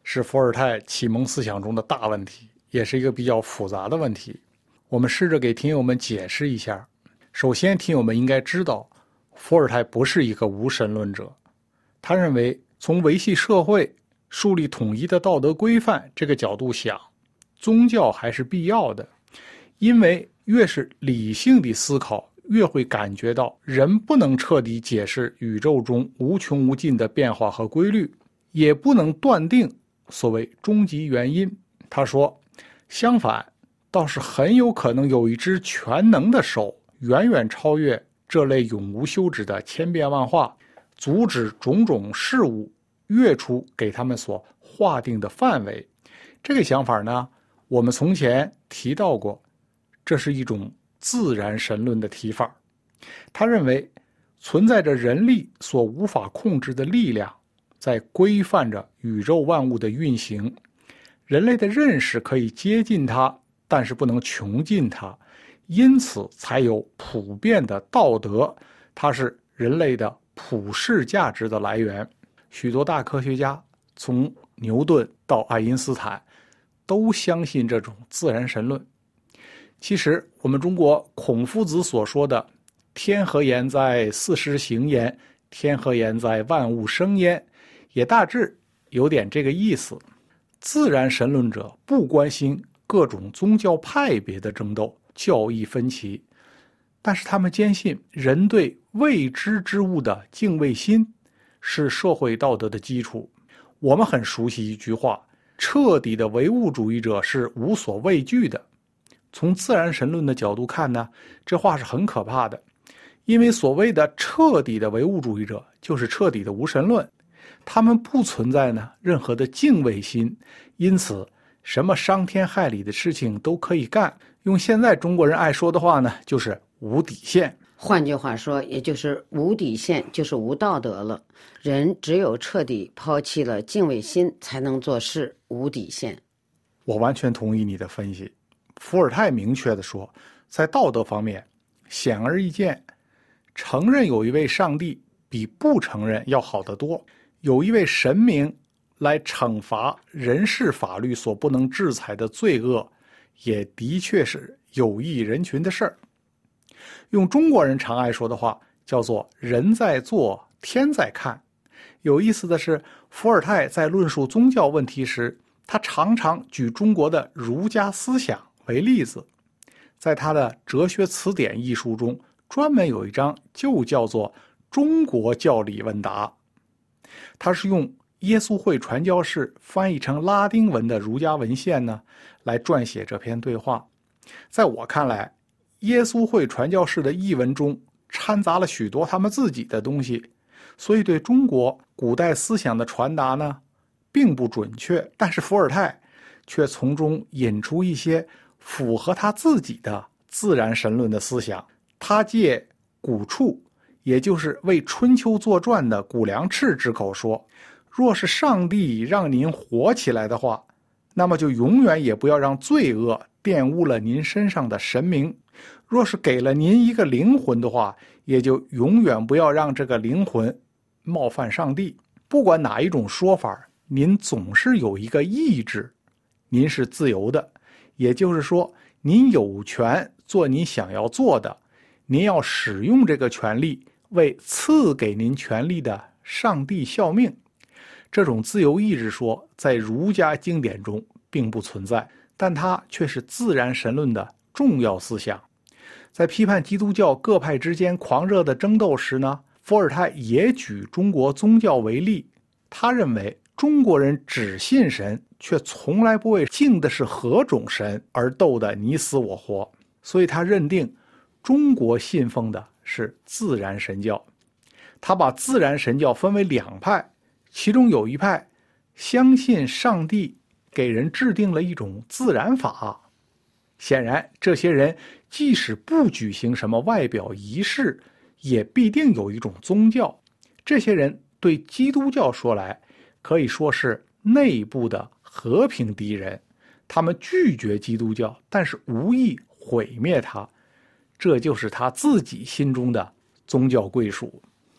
是伏尔泰启蒙思想中的大问题，也是一个比较复杂的问题。我们试着给听友们解释一下。首先，听友们应该知道，伏尔泰不是一个无神论者。他认为，从维系社会、树立统一的道德规范这个角度想，宗教还是必要的。因为越是理性的思考，越会感觉到人不能彻底解释宇宙中无穷无尽的变化和规律，也不能断定所谓终极原因。他说，相反，倒是很有可能有一只全能的手，远远超越这类永无休止的千变万化，阻止种种事物跃出给他们所划定的范围。这个想法呢，我们从前提到过，这是一种自然神论的提法。他认为存在着人力所无法控制的力量，在规范着宇宙万物的运行。人类的认识可以接近它，但是不能穷尽它，因此才有普遍的道德，它是人类的普世价值的来源。许多大科学家，从牛顿到爱因斯坦，都相信这种自然神论。其实我们中国孔夫子所说的天何言哉，四时行焉，天何言哉，万物生焉，也大致有点这个意思。自然神论者不关心各种宗教派别的争斗、教义分歧，但是他们坚信人对未知之物的敬畏心是社会道德的基础。我们很熟悉一句话，彻底的唯物主义者是无所畏惧的。从自然神论的角度看呢，这话是很可怕的，因为所谓的彻底的唯物主义者就是彻底的无神论，他们不存在呢任何的敬畏心，因此什么伤天害理的事情都可以干。用现在中国人爱说的话呢，就是无底线。 换句话说，也就是无底线就是无道德了。人只有彻底抛弃了敬畏心，才能做事无底线。 我完全同意你的分析。伏尔泰明确地说，在道德方面，显而易见，承认有一位上帝比不承认要好得多，有一位神明来惩罚人世法律所不能制裁的罪恶，也的确是有益人群的事儿。用中国人常爱说的话，叫做人在做，天在看。有意思的是，伏尔泰在论述宗教问题时，他常常举中国的儒家思想为例子。在他的《哲学词典》一书中，专门有一章就叫做中国教理问答。他是用耶稣会传教士翻译成拉丁文的儒家文献呢，来撰写这篇对话。在我看来，耶稣会传教士的译文中掺杂了许多他们自己的东西，所以对中国古代思想的传达呢，并不准确。但是伏尔泰却从中引出一些符合他自己的自然神论的思想。他借古处，也就是为春秋作传的谷梁赤之口说，若是上帝让您活起来的话，那么就永远也不要让罪恶玷污了您身上的神明；若是给了您一个灵魂的话，也就永远不要让这个灵魂冒犯上帝。不管哪一种说法，您总是有一个意志，您是自由的，也就是说，您有权做您想要做的，您要使用这个权利为赐给您权利的上帝效命。这种自由意志说在儒家经典中并不存在，但它却是自然神论的重要思想。在批判基督教各派之间狂热的争斗时呢，伏尔泰也举中国宗教为例。他认为中国人只信神，却从来不为敬的是何种神而斗得你死我活，所以他认定中国信奉的是自然神教。他把自然神教分为两派，其中有一派相信上帝给人制定了一种自然法。显然，这些人即使不举行什么外表仪式，也必定有一种宗教。这些人对基督教说来，可以说是内部的和平敌人。他们拒绝基督教，但是无意毁灭它。这就是他自己心中的宗教归属。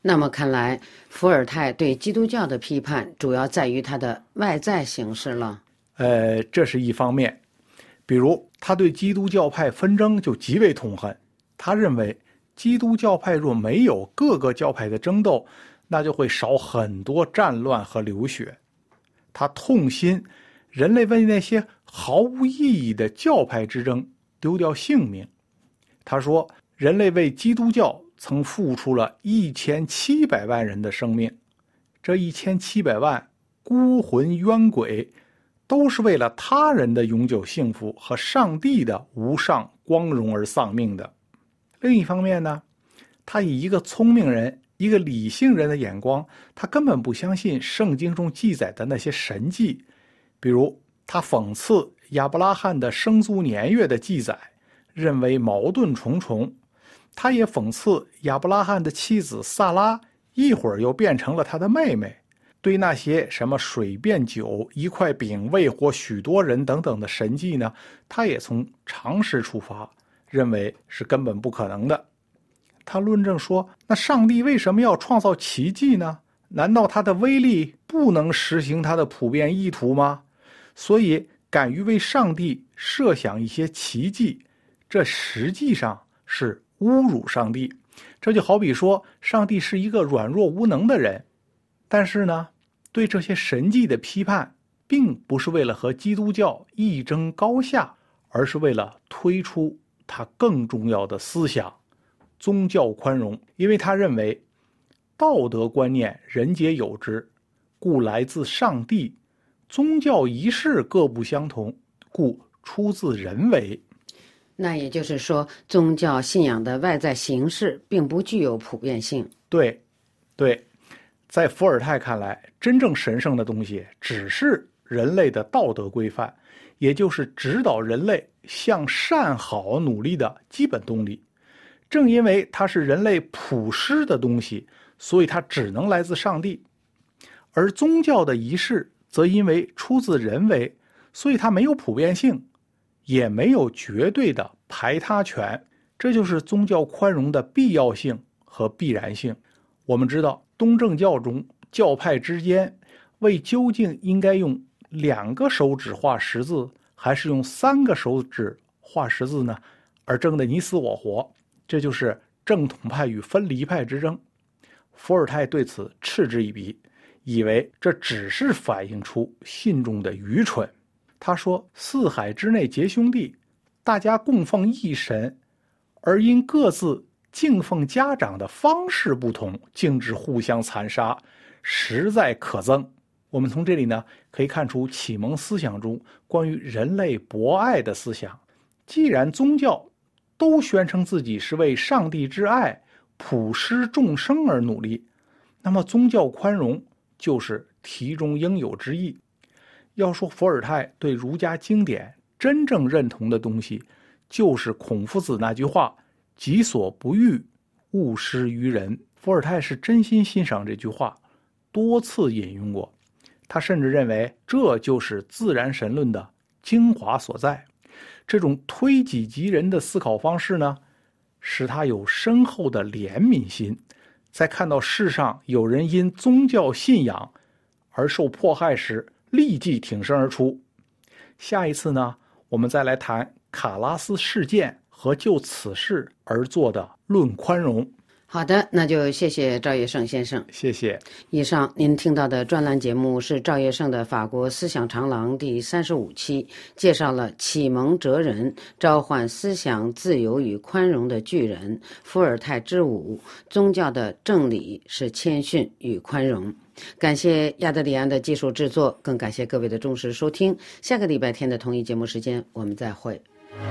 那么看来，伏尔泰对基督教的批判主要在于它的外在形式了。 呃，这是一方面。比如，他对基督教派纷争就极为痛恨。他认为，基督教派若没有各个教派的争斗，那就会少很多战乱和流血。他痛心人类为那些毫无意义的教派之争丢掉性命。他说，人类为基督教曾付出了一千七百万人的生命，这一千七百万孤魂冤鬼都是为了他人的永久幸福和上帝的无上光荣而丧命的。另一方面呢，他以一个聪明人、一个理性人的眼光，他根本不相信圣经中记载的那些神迹。比如，他讽刺亚伯拉罕的生卒年月的记载，认为矛盾重重。他也讽刺亚伯拉罕的妻子萨拉一会儿又变成了他的妹妹。对那些什么水变酒、一块饼喂活许多人等等的神迹呢，他也从常识出发，认为是根本不可能的。他论证说，那上帝为什么要创造奇迹呢？难道他的威力不能实行他的普遍意图吗？所以敢于为上帝设想一些奇迹，这实际上是侮辱上帝。这就好比说，上帝是一个软弱无能的人，但是呢，对这些神迹的批判并不是为了和基督教一争高下，而是为了推出他更重要的思想，宗教宽容。因为他认为道德观念人皆有之，故来自上帝，宗教仪式各不相同，故出自人为。 那也就是说，宗教信仰的外在形式并不具有普遍性。 对，对，在伏尔泰看来，真正神圣的东西只是人类的道德规范，也就是指导人类向善好努力的基本动力。正因为它是人类普施的东西，所以它只能来自上帝。而宗教的仪式则因为出自人为，所以它没有普遍性，也没有绝对的排他权。这就是宗教宽容的必要性和必然性。我们知道，东正教中教派之间为究竟应该用两个手指画十字还是用三个手指画十字呢，而争得你死我活。这就是正统派与分离派之争。伏尔泰对此嗤之以鼻，以为这只是反映出信众的愚蠢。他说，四海之内结兄弟，大家供奉一神，而因各自敬奉家长的方式不同，竟至互相残杀，实在可憎。我们从这里呢，可以看出启蒙思想中关于人类博爱的思想。既然宗教都宣称自己是为上帝之爱、普施众生而努力，那么宗教宽容就是题中应有之义。要说伏尔泰对儒家经典真正认同的东西，就是孔夫子那句话，己所不欲，勿施于人。伏尔泰是真心欣赏这句话，多次引用过。他甚至认为这就是自然神论的精华所在。这种推己及人的思考方式呢，使他有深厚的怜悯心，在看到世上有人因宗教信仰而受迫害时，立即挺身而出。下一次呢，我们再来谈卡拉斯事件和就此事而做的论宽容。 好的，那就谢谢赵业胜先生。 谢谢。 以上您听到的专栏节目是赵业胜的《法国思想长廊》第三十五期，介绍了启蒙哲人、召唤思想自由与宽容的巨人伏尔泰之舞。宗教的正理是谦逊与宽容。感谢亚德里安的技术制作，更感谢各位的忠实收听。下个礼拜天的同一节目时间，我们再会。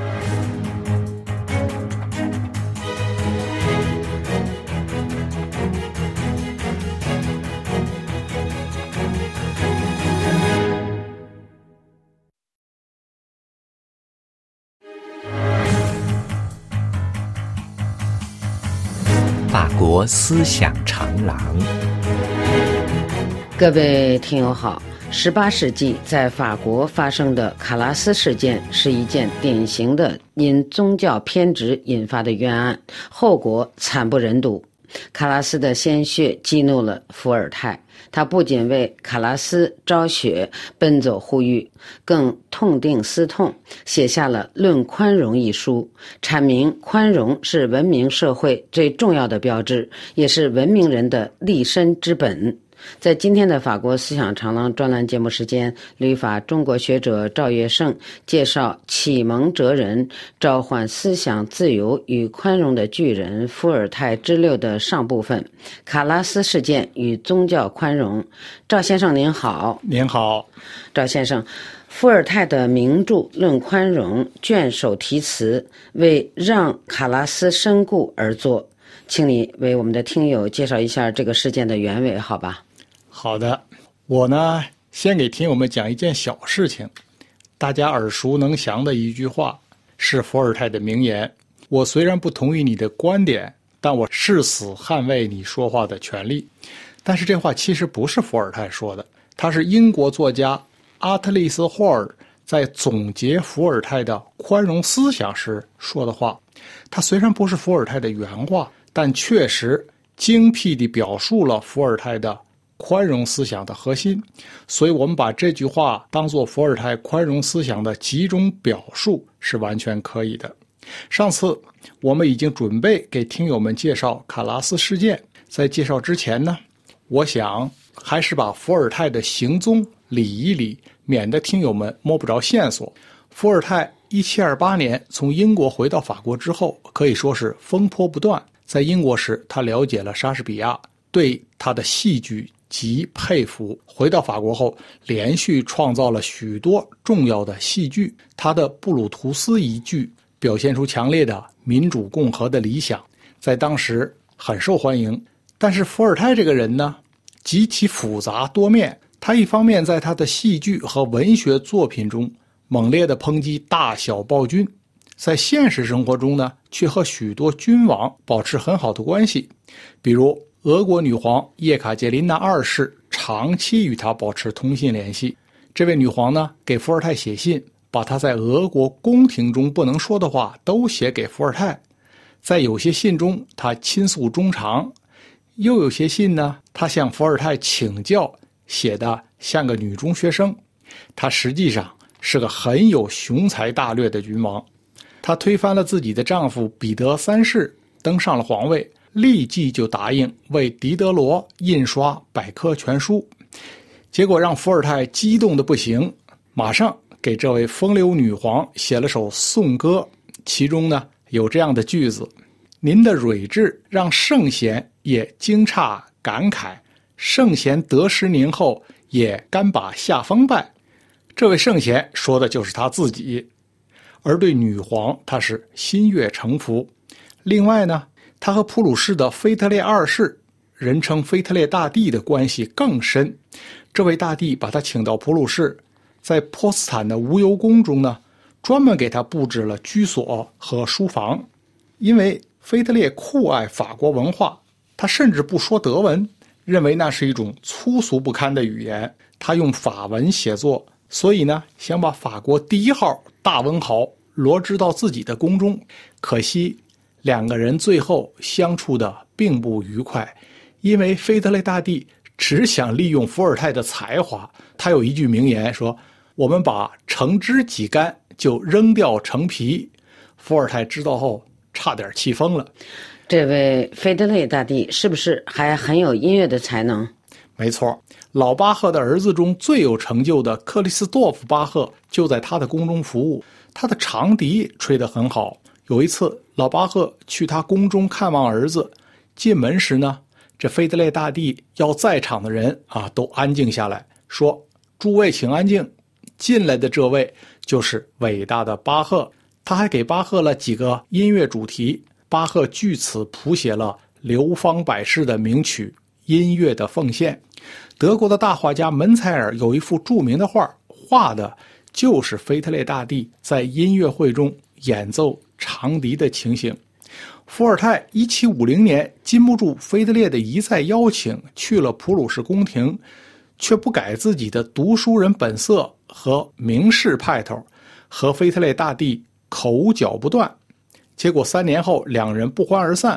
法国思想长廊。 各位听友好，十八世纪在法国发生的卡拉斯事件是一件典型的因宗教偏执引发的冤案，后果惨不忍睹。 卡拉斯的鲜血激怒了伏尔泰，他不仅为卡拉斯昭雪奔走呼吁，更痛定思痛，写下了《论宽容》一书，阐明宽容是文明社会最重要的标志，也是文明人的立身之本。在今天的法国思想长廊专栏节目时间，旅法中国学者赵月胜介绍启蒙哲人召唤思想自由与宽容的巨人伏尔泰之六的上部分，卡拉斯事件与宗教宽容。赵先生您好。 您好。 赵先生，伏尔泰的名著《论宽容》卷首题词为让卡拉斯身故而作，请你为我们的听友介绍一下这个事件的原委好吧？ 好的，我呢先给听友们讲一件小事情。大家耳熟能详的一句话是伏尔泰的名言：我虽然不同意你的观点，但我誓死捍卫你说话的权利。但是这话其实不是伏尔泰说的，他是英国作家阿特利斯·霍尔在总结伏尔泰的宽容思想时说的话。他虽然不是伏尔泰的原话，但确实精辟地表述了伏尔泰的宽容思想的核心，所以我们把这句话当作伏尔泰宽容思想的集中表述是完全可以的。上次我们已经准备给听友们介绍卡拉斯事件，在介绍之前呢，我想还是把伏尔泰的行踪理一理，免得听友们摸不着线索。伏尔泰一七二八年从英国回到法国之后，可以说是风波不断。在英国时，他了解了莎士比亚，对他的戏剧极佩服。回到法国后，连续创造了许多重要的戏剧。他的布鲁图斯一剧表现出强烈的民主共和的理想，在当时很受欢迎。但是伏尔泰这个人呢，极其复杂多面。他一方面在他的戏剧和文学作品中猛烈地抨击大小暴君，在现实生活中呢，却和许多君王保持很好的关系。比如俄国女皇叶卡捷琳娜二世长期与他保持通信联系。这位女皇呢，给伏尔泰写信，把他在俄国宫廷中不能说的话都写给伏尔泰。在有些信中，他倾诉衷肠，又有些信呢，他向伏尔泰请教，写得像个女中学生。他实际上是个很有雄才大略的君王。他推翻了自己的丈夫彼得三世，登上了皇位，立即就答应为狄德罗印刷百科全书，结果让伏尔泰激动得不行，马上给这位风流女皇写了首颂歌，其中呢有这样的句子：您的睿智让圣贤也惊诧感慨，圣贤得失您后也甘把下风拜。这位圣贤说的就是他自己，而对女皇他是心悦诚服。另外呢，他和普鲁士的腓特烈二世，人称腓特烈大帝的关系更深。这位大帝把他请到普鲁士，在波茨坦的无忧宫中呢，专门给他布置了居所和书房。因为腓特烈酷爱法国文化，他甚至不说德文，认为那是一种粗俗不堪的语言，他用法文写作，所以呢，想把法国第一号大文豪罗织到自己的宫中。可惜两个人最后相处的并不愉快，因为腓特烈大帝只想利用伏尔泰的才华。他有一句名言说：我们把橙汁挤干就扔掉橙皮。伏尔泰知道后差点气疯了。 这位腓特烈大帝是不是还很有音乐的才能？ 没错，老巴赫的儿子中最有成就的克里斯多夫·巴赫就在他的宫中服务，他的长笛吹得很好。有一次，老巴赫去他宫中看望儿子，进门时呢，这腓特烈大帝要在场的人啊都安静下来，说：诸位请安静，进来的这位就是伟大的巴赫。他还给巴赫了几个音乐主题，巴赫据此谱写了流芳百世的名曲《音乐的奉献》。德国的大画家门采尔有一幅著名的画，画的就是腓特烈大帝在音乐会中演奏长笛的情形。伏尔泰一七五零年禁不住腓特烈的一再邀请，去了普鲁士宫廷，却不改自己的读书人本色和名士派头，和腓特烈大帝口角不断。结果三年后两人不欢而散。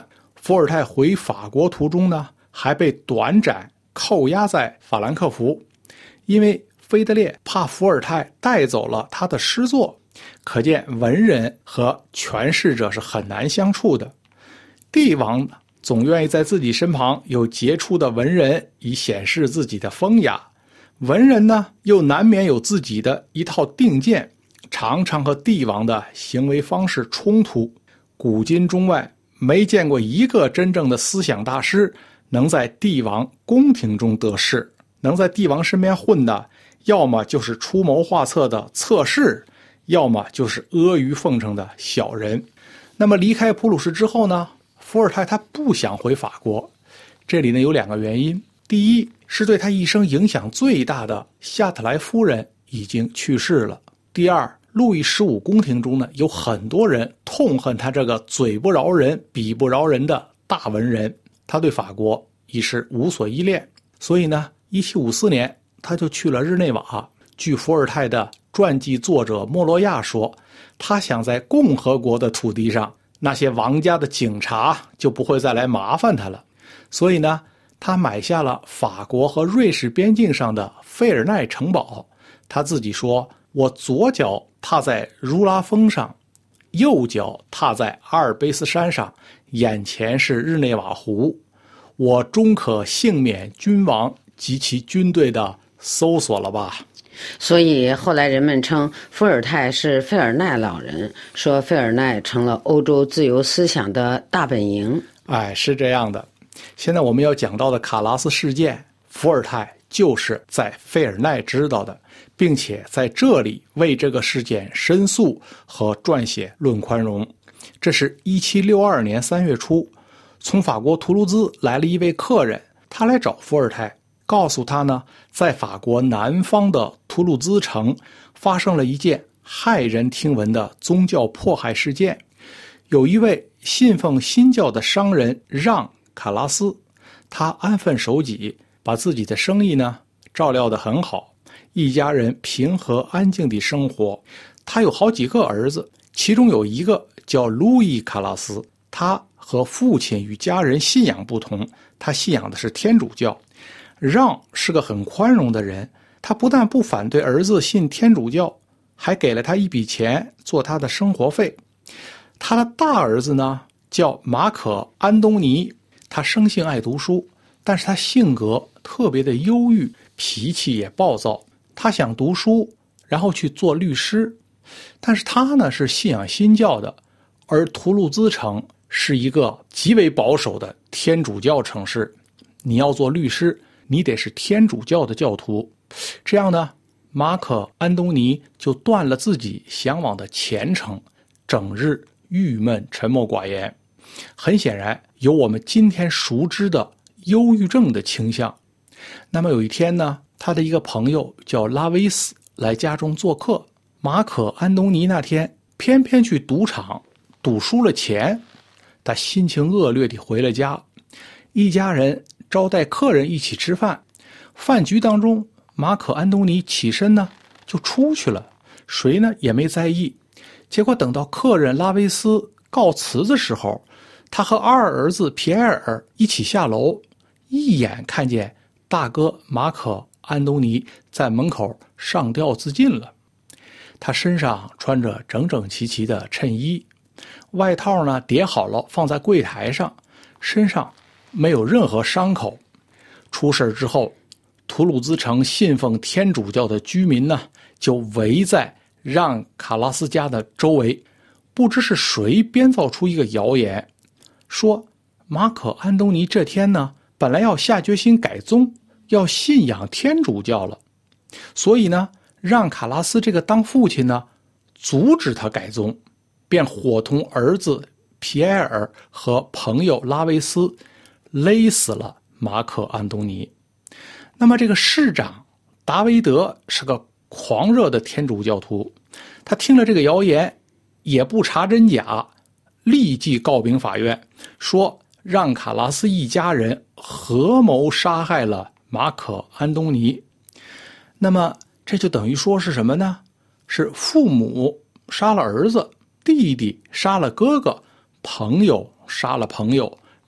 伏尔泰回法国途中呢，还被短暂扣押在法兰克福，因为腓特烈怕伏尔泰带走了他的诗作，可见文人和权势者是很难相处的。帝王总愿意在自己身旁有杰出的文人，以显示自己的风雅。文人呢，又难免有自己的一套定见，常常和帝王的行为方式冲突。古今中外，没见过一个真正的思想大师能在帝王宫廷中得势，能在帝王身边混的，要么就是出谋划策的策士，要么就是阿谀奉承的小人。那么离开普鲁士之后呢，伏尔泰他不想回法国，这里呢有两个原因。第一，是对他一生影响最大的夏特莱夫人已经去世了。第二，路易十五宫廷中呢有很多人痛恨他这个嘴不饶人笔不饶人的大文人，他对法国已是无所依恋，所以呢一七五四年他就去了日内瓦。据伏尔泰的传记作者莫洛亚说，他想在共和国的土地上，那些王家的警察就不会再来麻烦他了。所以呢他买下了法国和瑞士边境上的费尔奈城堡。他自己说，我左脚踏在如拉峰上，右脚踏在阿尔卑斯山上，眼前是日内瓦湖，我终可幸免君王及其军队的搜索了吧。 所以后来人们称伏尔泰是费尔奈老人，说费尔奈成了欧洲自由思想的大本营。 哎，是这样的。现在我们要讲到的卡拉斯事件，伏尔泰就是在费尔奈知道的，并且在这里为这个事件申诉和撰写《论宽容》。这是一七六二年三月初，从法国图卢兹来了一位客人，他来找伏尔泰，告诉他呢，在法国南方的图卢兹城发生了一件骇人听闻的宗教迫害事件。有一位信奉新教的商人让·卡拉斯，他安分守己，把自己的生意呢照料得很好，一家人平和安静地生活。他有好几个儿子，其中有一个叫路易·卡拉斯，他和父亲与家人信仰不同，他信仰的是天主教。让是个很宽容的人，他不但不反对儿子信天主教，还给了他一笔钱做他的生活费。他的大儿子呢叫马可·安东尼，他生性爱读书，但是他性格特别的忧郁，脾气也暴躁。他想读书，然后去做律师，但是他呢是信仰新教的，而图卢兹城是一个极为保守的天主教城市，你要做律师，你得是天主教的教徒。这样呢，马可·安东尼就断了自己向往的前程，整日郁闷沉默寡言，很显然有我们今天熟知的忧郁症的倾向。那么有一天呢，他的一个朋友叫拉维斯来家中做客，马可·安东尼那天偏偏去赌场赌输了钱，他心情恶劣地回了家。一家人招待客人一起吃饭，饭局当中，马可·安东尼起身呢就出去了，谁呢也没在意。结果等到客人拉维斯告辞的时候，他和二儿子皮埃尔一起下楼，一眼看见大哥马可·安东尼在门口上吊自尽了。他身上穿着整整齐齐的衬衣，外套呢叠好了放在柜台上，身上没有任何伤口。出事之后，图鲁兹城信奉天主教的居民呢就围在让卡拉斯家的周围。不知是谁编造出一个谣言，说马可·安东尼这天呢本来要下决心改宗，要信仰天主教了，所以呢让卡拉斯这个当父亲呢阻止他改宗，便伙同儿子皮埃尔和朋友拉维斯勒死了马可·安东尼。那么这个市长达维德是个狂热的天主教徒，他听了这个谣言也不查真假，立即告禀法院，说让卡拉斯一家人合谋杀害了马可·安东尼。那么这就等于说是什么呢？是父母杀了儿子，弟弟杀了哥哥，朋友杀了朋友，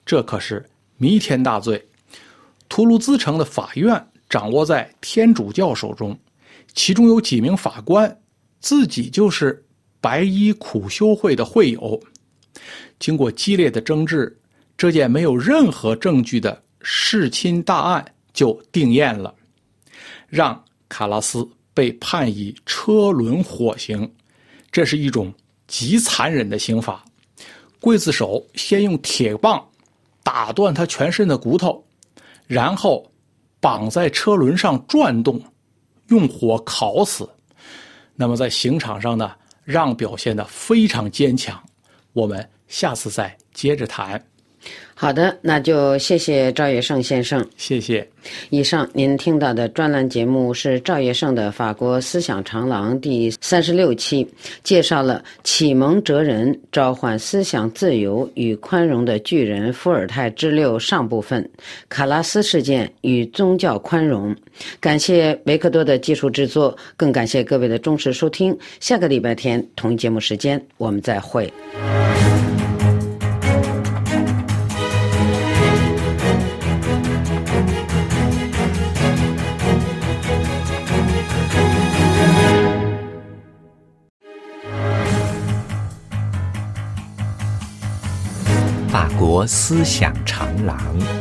这可是弥天大罪。图卢兹城的法院掌握在天主教手中，其中有几名法官自己就是白衣苦修会的会友。经过激烈的争执，这件没有任何证据的弑亲大案就定验了，让卡拉斯被判以车轮火刑。这是一种极残忍的刑罚。刽子手先用铁棒打断他全身的骨头，然后绑在车轮上转动，用火烤死。那么在刑场上呢，让表现得非常坚强。我们下次再接着谈。 好的，那就谢谢赵业胜先生。 谢谢。 以上您听到的专栏节目是赵业胜的《法国思想长廊》第三十六期，介绍了启蒙哲人召唤思想自由与宽容的巨人伏尔泰之六上部分，卡拉斯事件与宗教宽容。感谢维克多的技术制作，更感谢各位的忠实收听。下个礼拜天同一节目时间我们再会。 法国思想长廊。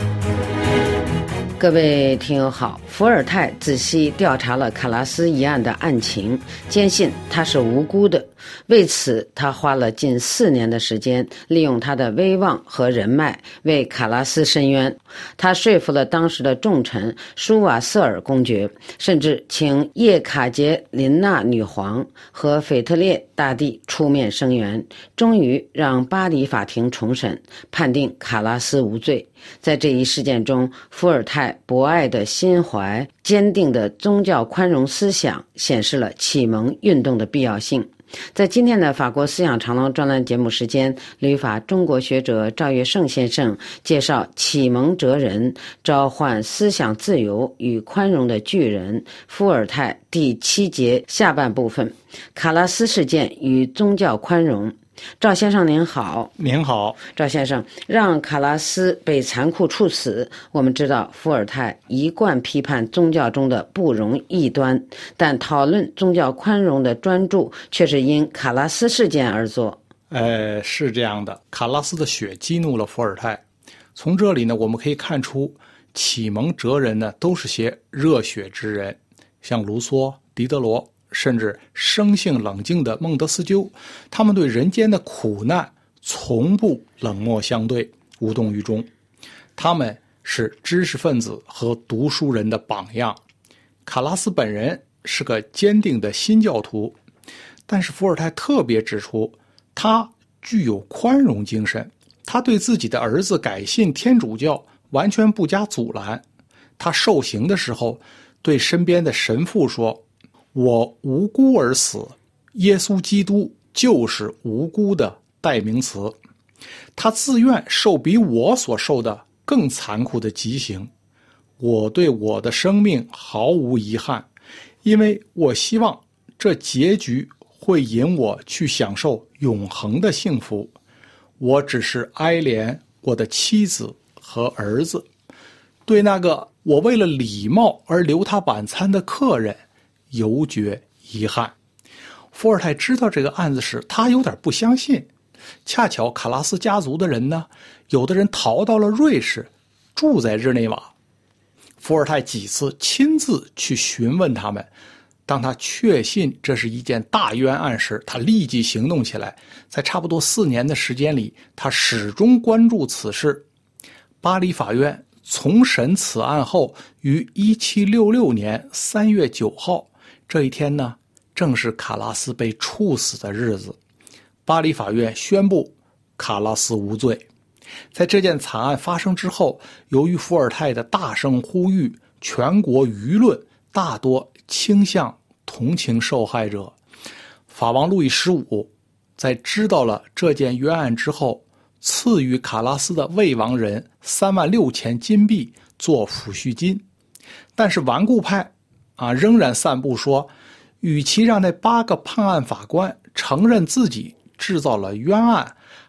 各位听友好，伏尔泰仔细调查了卡拉斯一案的案情，坚信他是无辜的。为此，他花了近四年的时间，利用他的威望和人脉为卡拉斯伸冤。他说服了当时的重臣舒瓦瑟尔公爵，甚至请叶卡捷琳娜女皇和腓特烈大帝出面声援，终于让巴黎法庭重审，判定卡拉斯无罪。在这一事件中，伏尔泰博爱的心怀、坚定的宗教宽容思想，显示了启蒙运动的必要性。在今天的法国思想长廊专栏节目时间，旅法中国学者赵业胜先生介绍启蒙哲人召唤思想自由与宽容的巨人伏尔泰第七节下半部分，卡拉斯事件与宗教宽容。赵先生您好。 您好。 赵先生，让卡拉斯被残酷处死，我们知道伏尔泰一贯批判宗教中的不容异端，但讨论宗教宽容的专著却是因卡拉斯事件而作。 呃，是这样的，卡拉斯的血激怒了伏尔泰。从这里呢，我们可以看出启蒙哲人呢都是些热血之人，像卢梭、狄德罗，甚至生性冷静的孟德斯鸠，他们对人间的苦难从不冷漠相对，无动于衷。他们是知识分子和读书人的榜样。卡拉斯本人是个坚定的新教徒，但是伏尔泰特别指出，他具有宽容精神，他对自己的儿子改信天主教完全不加阻拦。他受刑的时候对身边的神父说，我无辜而死，耶稣基督就是无辜的代名词。他自愿受比我所受的更残酷的极刑。我对我的生命毫无遗憾，因为我希望这结局会引我去享受永恒的幸福。我只是哀怜我的妻子和儿子，对那个我为了礼貌而留他晚餐的客人犹觉遗憾。伏尔泰知道这个案子时，他有点不相信。恰巧卡拉斯家族的人呢，有的人逃到了瑞士，住在日内瓦。伏尔泰几次亲自去询问他们，当他确信这是一件大冤案时，他立即行动起来。在差不多四年的时间里，他始终关注此事。巴黎法院重审此案后，于一七六六年三月九号，这一天呢，正是卡拉斯被处死的日子。巴黎法院宣布卡拉斯无罪。在这件惨案发生之后，由于伏尔泰的大声呼吁，全国舆论大多倾向同情受害者。法王路易十五在知道了这件冤案之后，赐予卡拉斯的未亡人三万六千金币做抚恤金。但是顽固派啊，仍然散布说，与其让那八个判案法官承认自己制造了冤案，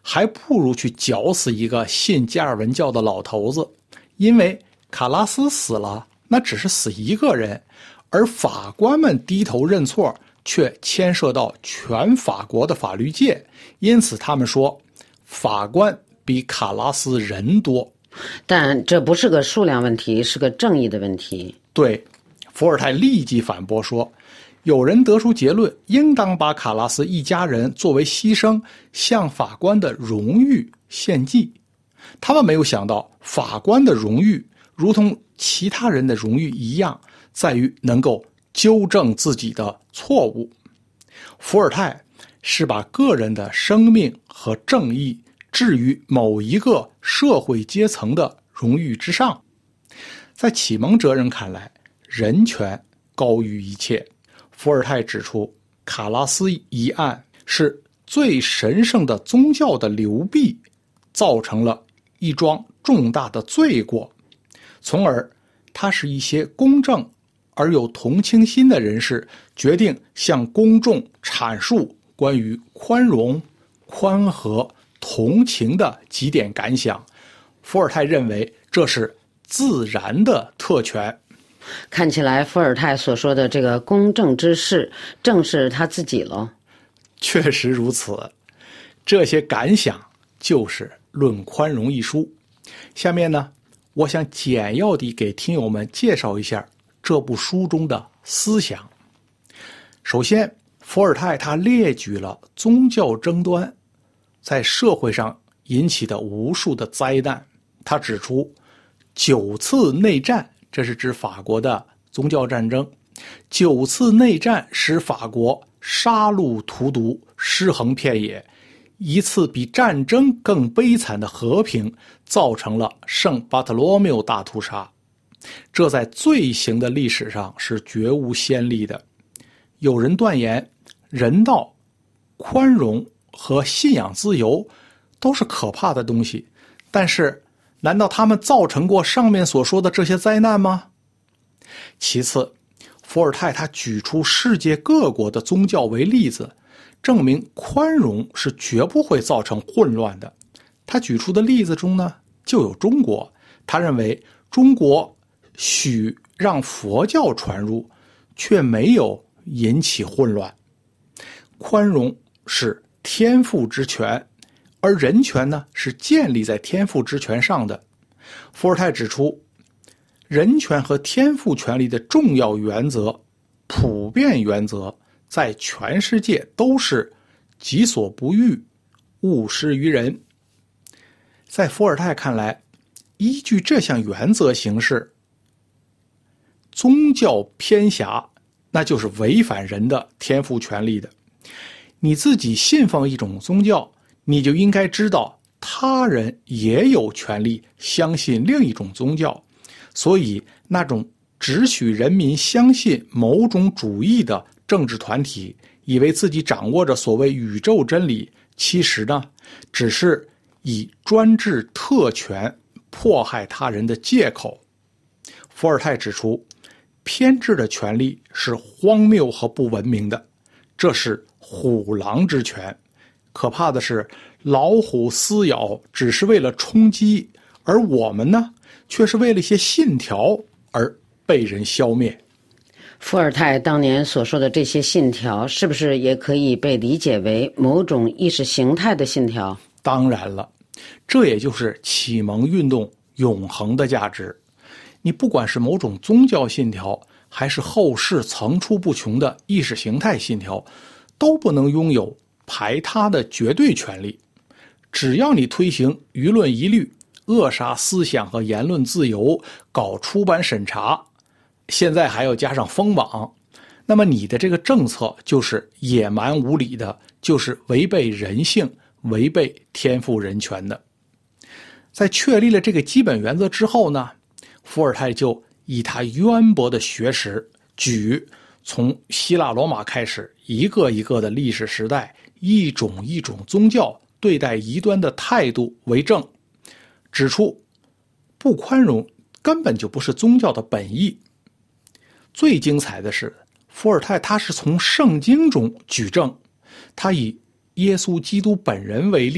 还不如去绞死一个信加尔文教的老头子，因为卡拉斯死了，那只是死一个人，而法官们低头认错却牵涉到全法国的法律界，因此他们说法官比卡拉斯人多。 但这不是个数量问题，是个正义的问题。 对，伏尔泰立即反驳说，有人得出结论，应当把卡拉斯一家人作为牺牲向法官的荣誉献祭。他们没有想到，法官的荣誉如同其他人的荣誉一样，在于能够纠正自己的错误。伏尔泰是把个人的生命和正义置于某一个社会阶层的荣誉之上。在启蒙哲人看来，人权高于一切。伏尔泰指出，卡拉斯一案是最神圣的宗教的流弊造成了一桩重大的罪过，从而他使一些公正而有同情心的人士决定向公众阐述关于宽容、宽和、同情的几点感想。伏尔泰认为这是自然的特权。 看起来伏尔泰所说的这个公正之士正是他自己了。 确实如此，这些感想就是《论宽容》一书。下面呢，我想简要地给听友们介绍一下这部书中的思想。首先，伏尔泰他列举了宗教争端在社会上引起的无数的灾难。他指出，九次内战，这是指法国的宗教战争，九次内战使法国杀戮荼毒，尸横遍野。一次比战争更悲惨的和平造成了圣巴特罗缪大屠杀，这在罪行的历史上是绝无先例的。有人断言，人道、宽容和信仰自由都是可怕的东西，但是难道他们造成过上面所说的这些灾难吗？其次，伏尔泰他举出世界各国的宗教为例子，证明宽容是绝不会造成混乱的。他举出的例子中呢，就有中国。他认为中国许让佛教传入，却没有引起混乱。宽容是天赋之权，而人权呢，是建立在天赋之权上的。伏尔泰指出，人权和天赋权利的重要原则、普遍原则，在全世界都是己所不欲，勿施于人。在伏尔泰看来，依据这项原则行事，宗教偏狭，那就是违反人的天赋权利的。你自己信奉一种宗教，你就应该知道他人也有权利相信另一种宗教。所以那种只许人民相信某种主义的政治团体，以为自己掌握着所谓宇宙真理，其实呢，只是以专制特权迫害他人的借口。伏尔泰指出，偏执的权利是荒谬和不文明的，这是虎狼之权。可怕的是，老虎撕咬只是为了充饥，而我们呢，却是为了一些信条而被人消灭。 伏尔泰当年所说的这些信条，是不是也可以被理解为某种意识形态的信条？ 当然了，这也就是启蒙运动永恒的价值。你不管是某种宗教信条，还是后世层出不穷的意识形态信条，都不能拥有排他的绝对权利。只要你推行舆论一律，扼杀思想和言论自由，搞出版审查，现在还要加上封网，那么你的这个政策就是野蛮无理的，就是违背人性、违背天赋人权的。在确立了这个基本原则之后呢，伏尔泰就以他渊博的学识，举从希腊罗马开始一个一个的历史时代，一种一种宗教对待异端的态度为证，指出不宽容根本就不是宗教的本意。最精彩的是，伏尔泰他是从圣经中举证，他以耶稣基督本人为例，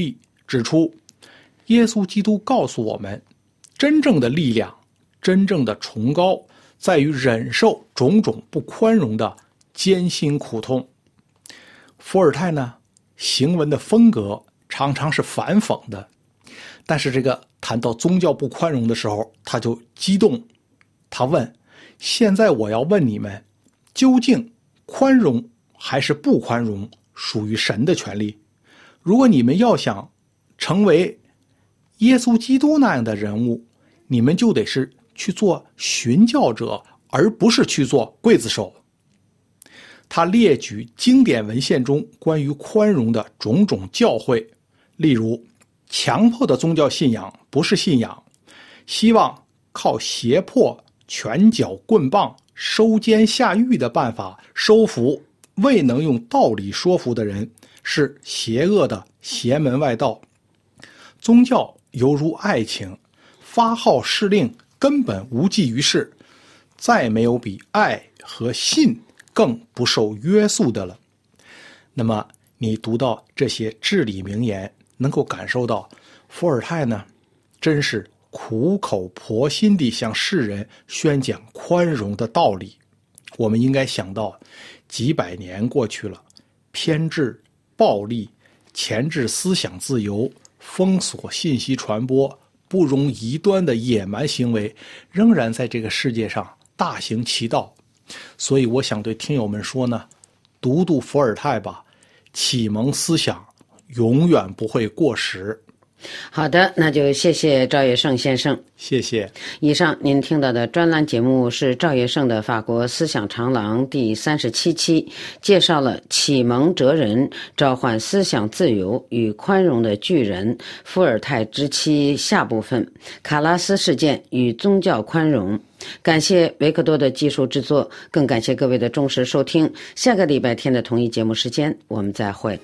指出，耶稣基督告诉我们，真正的力量，真正的崇高，在于忍受种种不宽容的艰辛苦痛。伏尔泰呢，行文的风格常常是反讽的，但是这个谈到宗教不宽容的时候，他就激动。他问，现在我要问你们，究竟宽容还是不宽容属于神的权利？如果你们要想成为耶稣基督那样的人物，你们就得是去做寻教者，而不是去做刽子手。他列举经典文献中关于宽容的种种教诲，例如强迫的宗教信仰不是信仰，希望靠胁迫、拳脚棍棒、收监下狱的办法收服未能用道理说服的人，是邪恶的邪门外道。宗教犹如爱情，发号施令根本无济于事，再没有比爱和信更不受约束的了。那么你读到这些至理名言，能够感受到伏尔泰呢，真是苦口婆心地向世人宣讲宽容的道理。我们应该想到，几百年过去了，偏执、暴力、钳制思想自由、封锁信息传播、不容疑端的野蛮行为，仍然在这个世界上大行其道。所以我想对听友们说呢，读读伏尔泰吧，启蒙思想永远不会过时。 好的，那就谢谢赵业胜先生。 谢谢。 以上您听到的专栏节目是赵业胜的法国思想长廊第三十七期，介绍了启蒙哲人召唤思想自由与宽容的巨人伏尔泰之妻下部分，卡拉斯事件与宗教宽容。感谢维克多的技术制作，更感谢各位的忠实收听。下个礼拜天的同一节目时间，我们再会。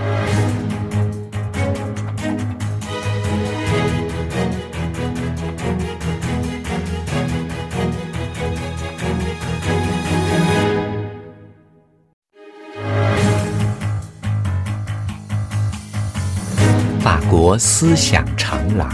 法国思想长廊。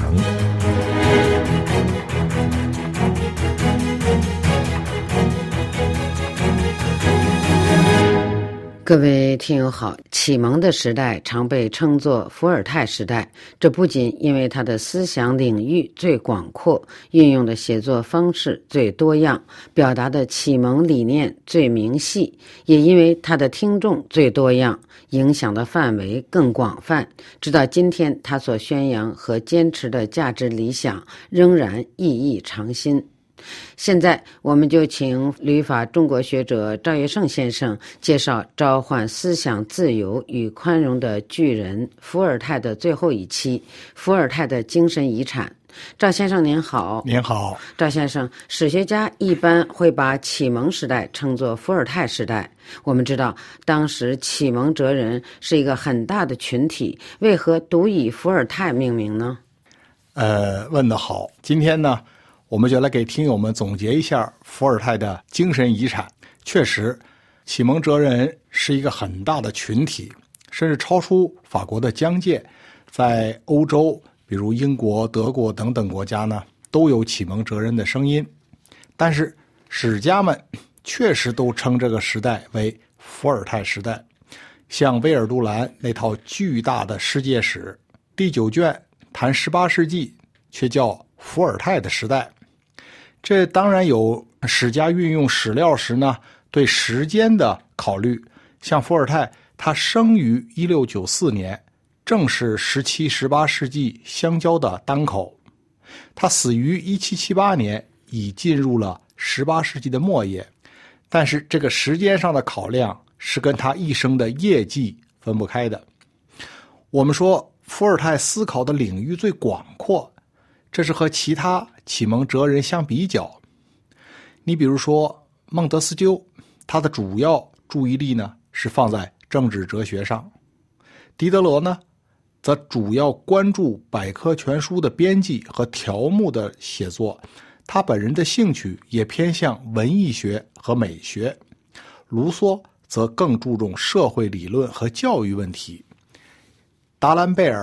各位听友好，启蒙的时代常被称作伏尔泰时代，这不仅因为他的思想领域最广阔，运用的写作方式最多样，表达的启蒙理念最明细，也因为他的听众最多样，影响的范围更广泛，直到今天他所宣扬和坚持的价值理想仍然意义长新。现在我们就请旅法中国学者赵业胜先生介绍召唤思想自由与宽容的巨人伏尔泰的最后一期，伏尔泰的精神遗产。赵先生您好。 您好。 赵先生，史学家一般会把启蒙时代称作伏尔泰时代。我们知道当时启蒙哲人是一个很大的群体，为何独以伏尔泰命名呢？ 呃，问得好。今天呢，我们就来给听友们总结一下伏尔泰的精神遗产。确实，启蒙哲人是一个很大的群体，甚至超出法国的疆界。在欧洲，比如英国、德国等等国家呢，都有启蒙哲人的声音。但是史家们确实都称这个时代为伏尔泰时代。像威尔杜兰那套巨大的世界史，第九卷谈十八世纪，却叫伏尔泰的时代。这当然有史家运用史料时呢对时间的考虑。像伏尔泰，他生于一六九四年，正是十七、十八世纪相交的当口。他死于一七七八年，已进入了十八世纪的末叶。但是这个时间上的考量是跟他一生的业绩分不开的。我们说伏尔泰思考的领域最广阔，这是和其他启蒙哲人相比较。你比如说孟德斯鸠，他的主要注意力呢是放在政治哲学上。狄德罗呢，则主要关注百科全书的编辑和条目的写作，他本人的兴趣也偏向文艺学和美学。卢梭则更注重社会理论和教育问题。达兰贝尔、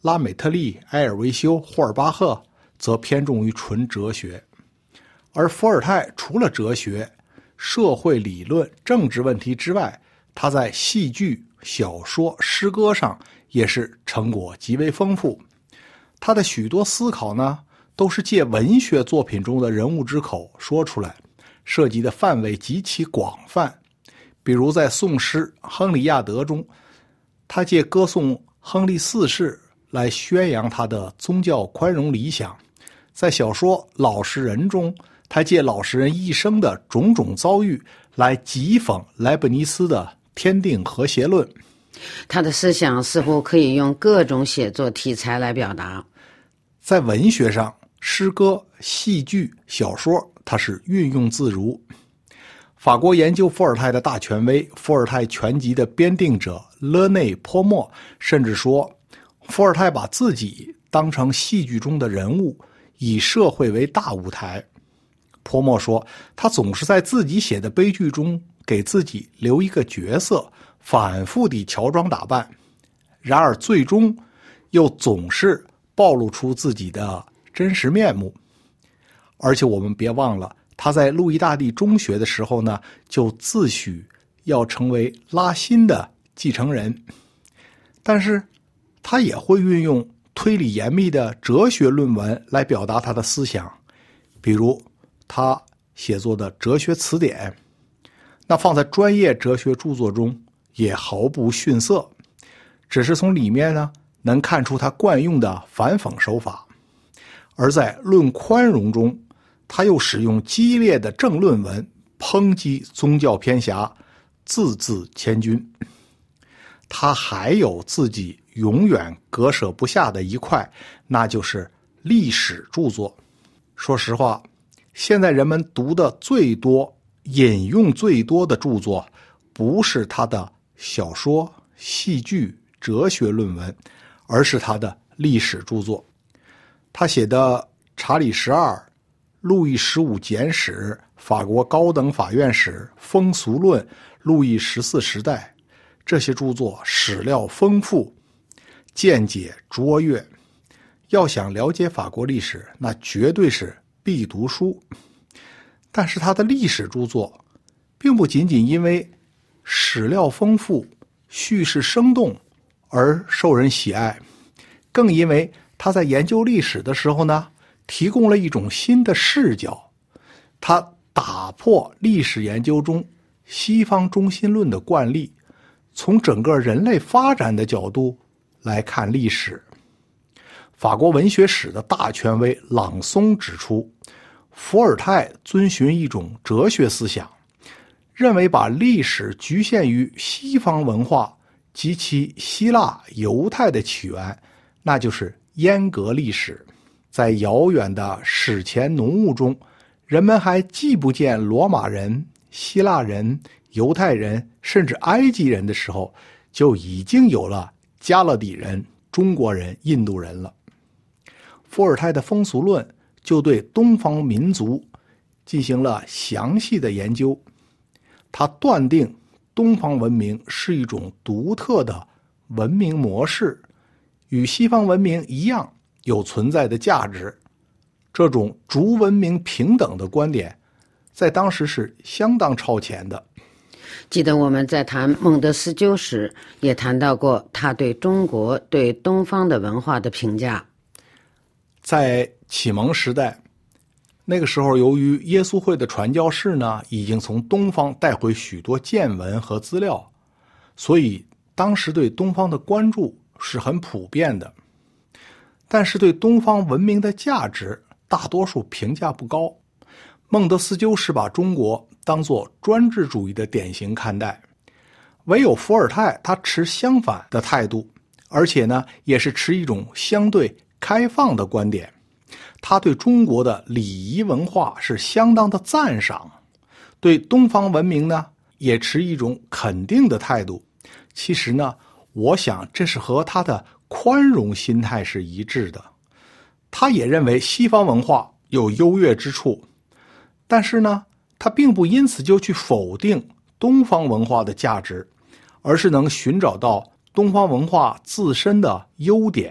拉美特利、埃尔维修、霍尔巴赫则偏重于纯哲学。而伏尔泰除了哲学、社会理论、政治问题之外，他在戏剧、小说、诗歌上也是成果极为丰富。他的许多思考呢，都是借文学作品中的人物之口说出来，涉及的范围极其广泛。比如在宋诗《亨利亚德》中，他借歌颂亨利四世来宣扬他的宗教宽容理想；在小说《老实人》中，他借老实人一生的种种遭遇来讥讽莱布尼斯的天定和谐论。 他的思想似乎可以用各种写作题材来表达。 在文学上，诗歌、戏剧、小说，他是运用自如。法国研究伏尔泰的大权威，伏尔泰全集的编订者勒内·泼墨甚至说，伏尔泰把自己当成戏剧中的人物，以社会为大舞台。泼墨说，他总是在自己写的悲剧中给自己留一个角色，反复地乔装打扮，然而最终又总是暴露出自己的真实面目。而且我们别忘了，他在路易大帝中学的时候呢，就自诩要成为拉辛的继承人。但是他也会运用推理严密的哲学论文来表达他的思想，比如他写作的哲学词典，那放在专业哲学著作中也毫不逊色，只是从里面呢能看出他惯用的反讽手法。而在论宽容中，他又使用激烈的政论文抨击宗教偏狭，字字千钧。他还有自己永远割舍不下的一块，那就是历史著作。说实话，现在人们读的最多、引用最多的著作，不是他的小说、戏剧、哲学论文，而是他的历史著作。他写的《查理十二》、《路易十五简史》、法国高等法院史、风俗论、路易十四时代，这些著作史料丰富，见解卓越。要想了解法国历史，那绝对是必读书。但是他的历史著作并不仅仅因为史料丰富、叙事生动而受人喜爱，更因为他在研究历史的时候呢，提供了一种新的视角。他打破历史研究中西方中心论的惯例，从整个人类发展的角度来看历史。法国文学史的大权威朗松指出，伏尔泰遵循一种哲学思想，认为把历史局限于西方文化及其希腊、犹太的起源，那就是阉割历史。在遥远的史前浓雾中，人们还记不见罗马人、希腊人、犹太人甚至埃及人的时候，就已经有了加勒底人、中国人、印度人了。伏尔泰的风俗论就对东方民族进行了详细的研究，他断定东方文明是一种独特的文明模式，与西方文明一样有存在的价值。这种逐文明平等的观点在当时是相当超前的。 记得我们在谈孟德斯鸠时也谈到过他对中国、对东方的文化的评价。 在启蒙时代，那个时候由于耶稣会的传教士呢已经从东方带回许多见闻和资料，所以当时对东方的关注是很普遍的。但是对东方文明的价值，大多数评价不高。孟德斯鸠是把中国当作专制主义的典型看待，唯有伏尔泰他持相反的态度，而且呢也是持一种相对开放的观点。他对中国的礼仪文化是相当的赞赏，对东方文明呢也持一种肯定的态度。其实呢，我想这是和他的宽容心态是一致的。他也认为西方文化有优越之处，但是呢，他并不因此就去否定东方文化的价值，而是能寻找到东方文化自身的优点，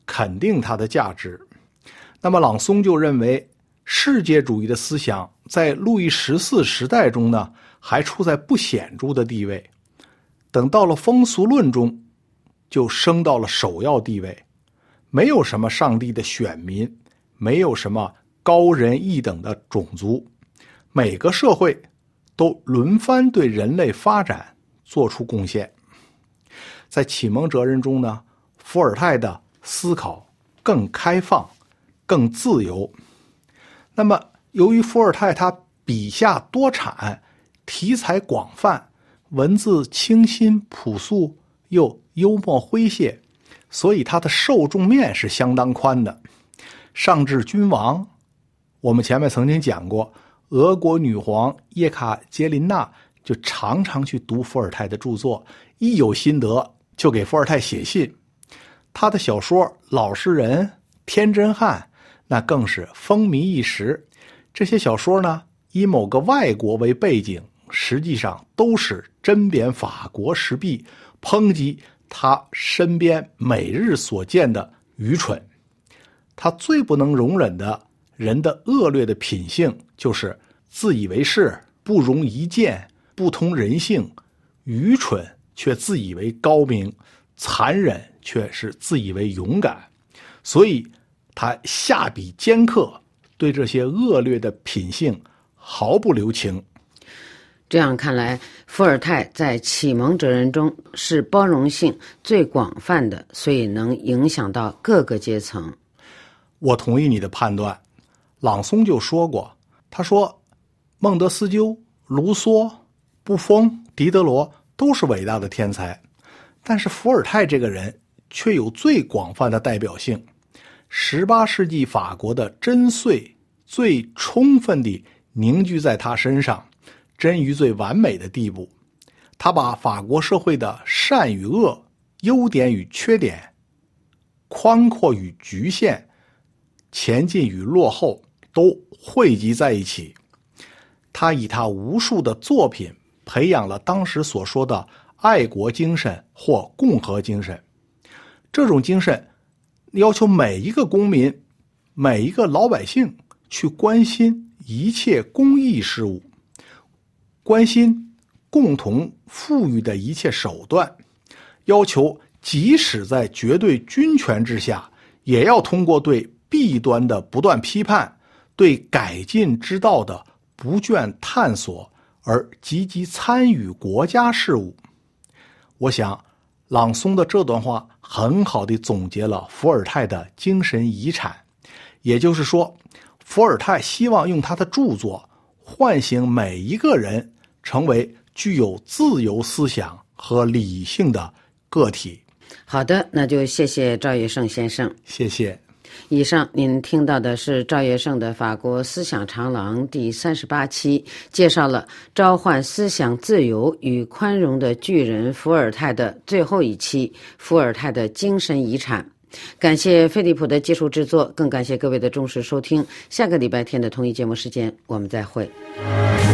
肯定它的价值。那么朗松就认为，世界主义的思想在路易十四时代中呢，还处在不显著的地位，等到了风俗论中，就升到了首要地位。没有什么上帝的选民，没有什么高人一等的种族，每个社会都轮番对人类发展做出贡献。在启蒙哲人中呢，伏尔泰的思考更开放，更自由。那么由于伏尔泰他笔下多产，题材广泛，文字清新朴素又幽默诙谐，所以他的受众面是相当宽的。上至君王，我们前面曾经讲过，俄国女皇叶卡捷琳娜就常常去读伏尔泰的著作，一有心得就给伏尔泰写信。他的小说《老实人》《天真汉》那更是风靡一时。这些小说呢，以某个外国为背景，实际上都是针砭法国时弊，抨击他身边每日所见的愚蠢。他最不能容忍的人的恶劣的品性，就是自以为是，不容一见，不通人性，愚蠢却自以为高明，残忍却是自以为勇敢。所以他下笔尖刻，对这些恶劣的品性毫不留情。 这样看来，伏尔泰在启蒙哲人中是包容性最广泛的，所以能影响到各个阶层。 我同意你的判断。朗松就说过，他说孟德斯鸠、卢梭、布封、狄德罗都是伟大的天才，但是伏尔泰这个人却有最广泛的代表性。十八世纪法国的真髓最充分地凝聚在他身上，臻于最完美的地步。他把法国社会的善与恶、优点与缺点、宽阔与局限、前进与落后都汇集在一起。他以他无数的作品培养了当时所说的爱国精神或共和精神。这种精神要求每一个公民、每一个老百姓去关心一切公益事务，关心共同富裕的一切手段，要求即使在绝对军权之下，也要通过对弊端的不断批判，对改进之道的不倦探索，而积极参与国家事务。我想朗松的这段话很好地总结了伏尔泰的精神遗产。也就是说，伏尔泰希望用他的著作唤醒每一个人成为具有自由思想和理性的个体。 好的，那就谢谢赵业胜先生。 谢谢。 以上您听到的是赵业胜的《法国思想长廊》第三十八期，介绍了召唤思想自由与宽容的巨人伏尔泰的最后一期，伏尔泰的精神遗产。感谢飞利浦的技术制作，更感谢各位的忠实收听。下个礼拜天的同一节目时间，我们再会。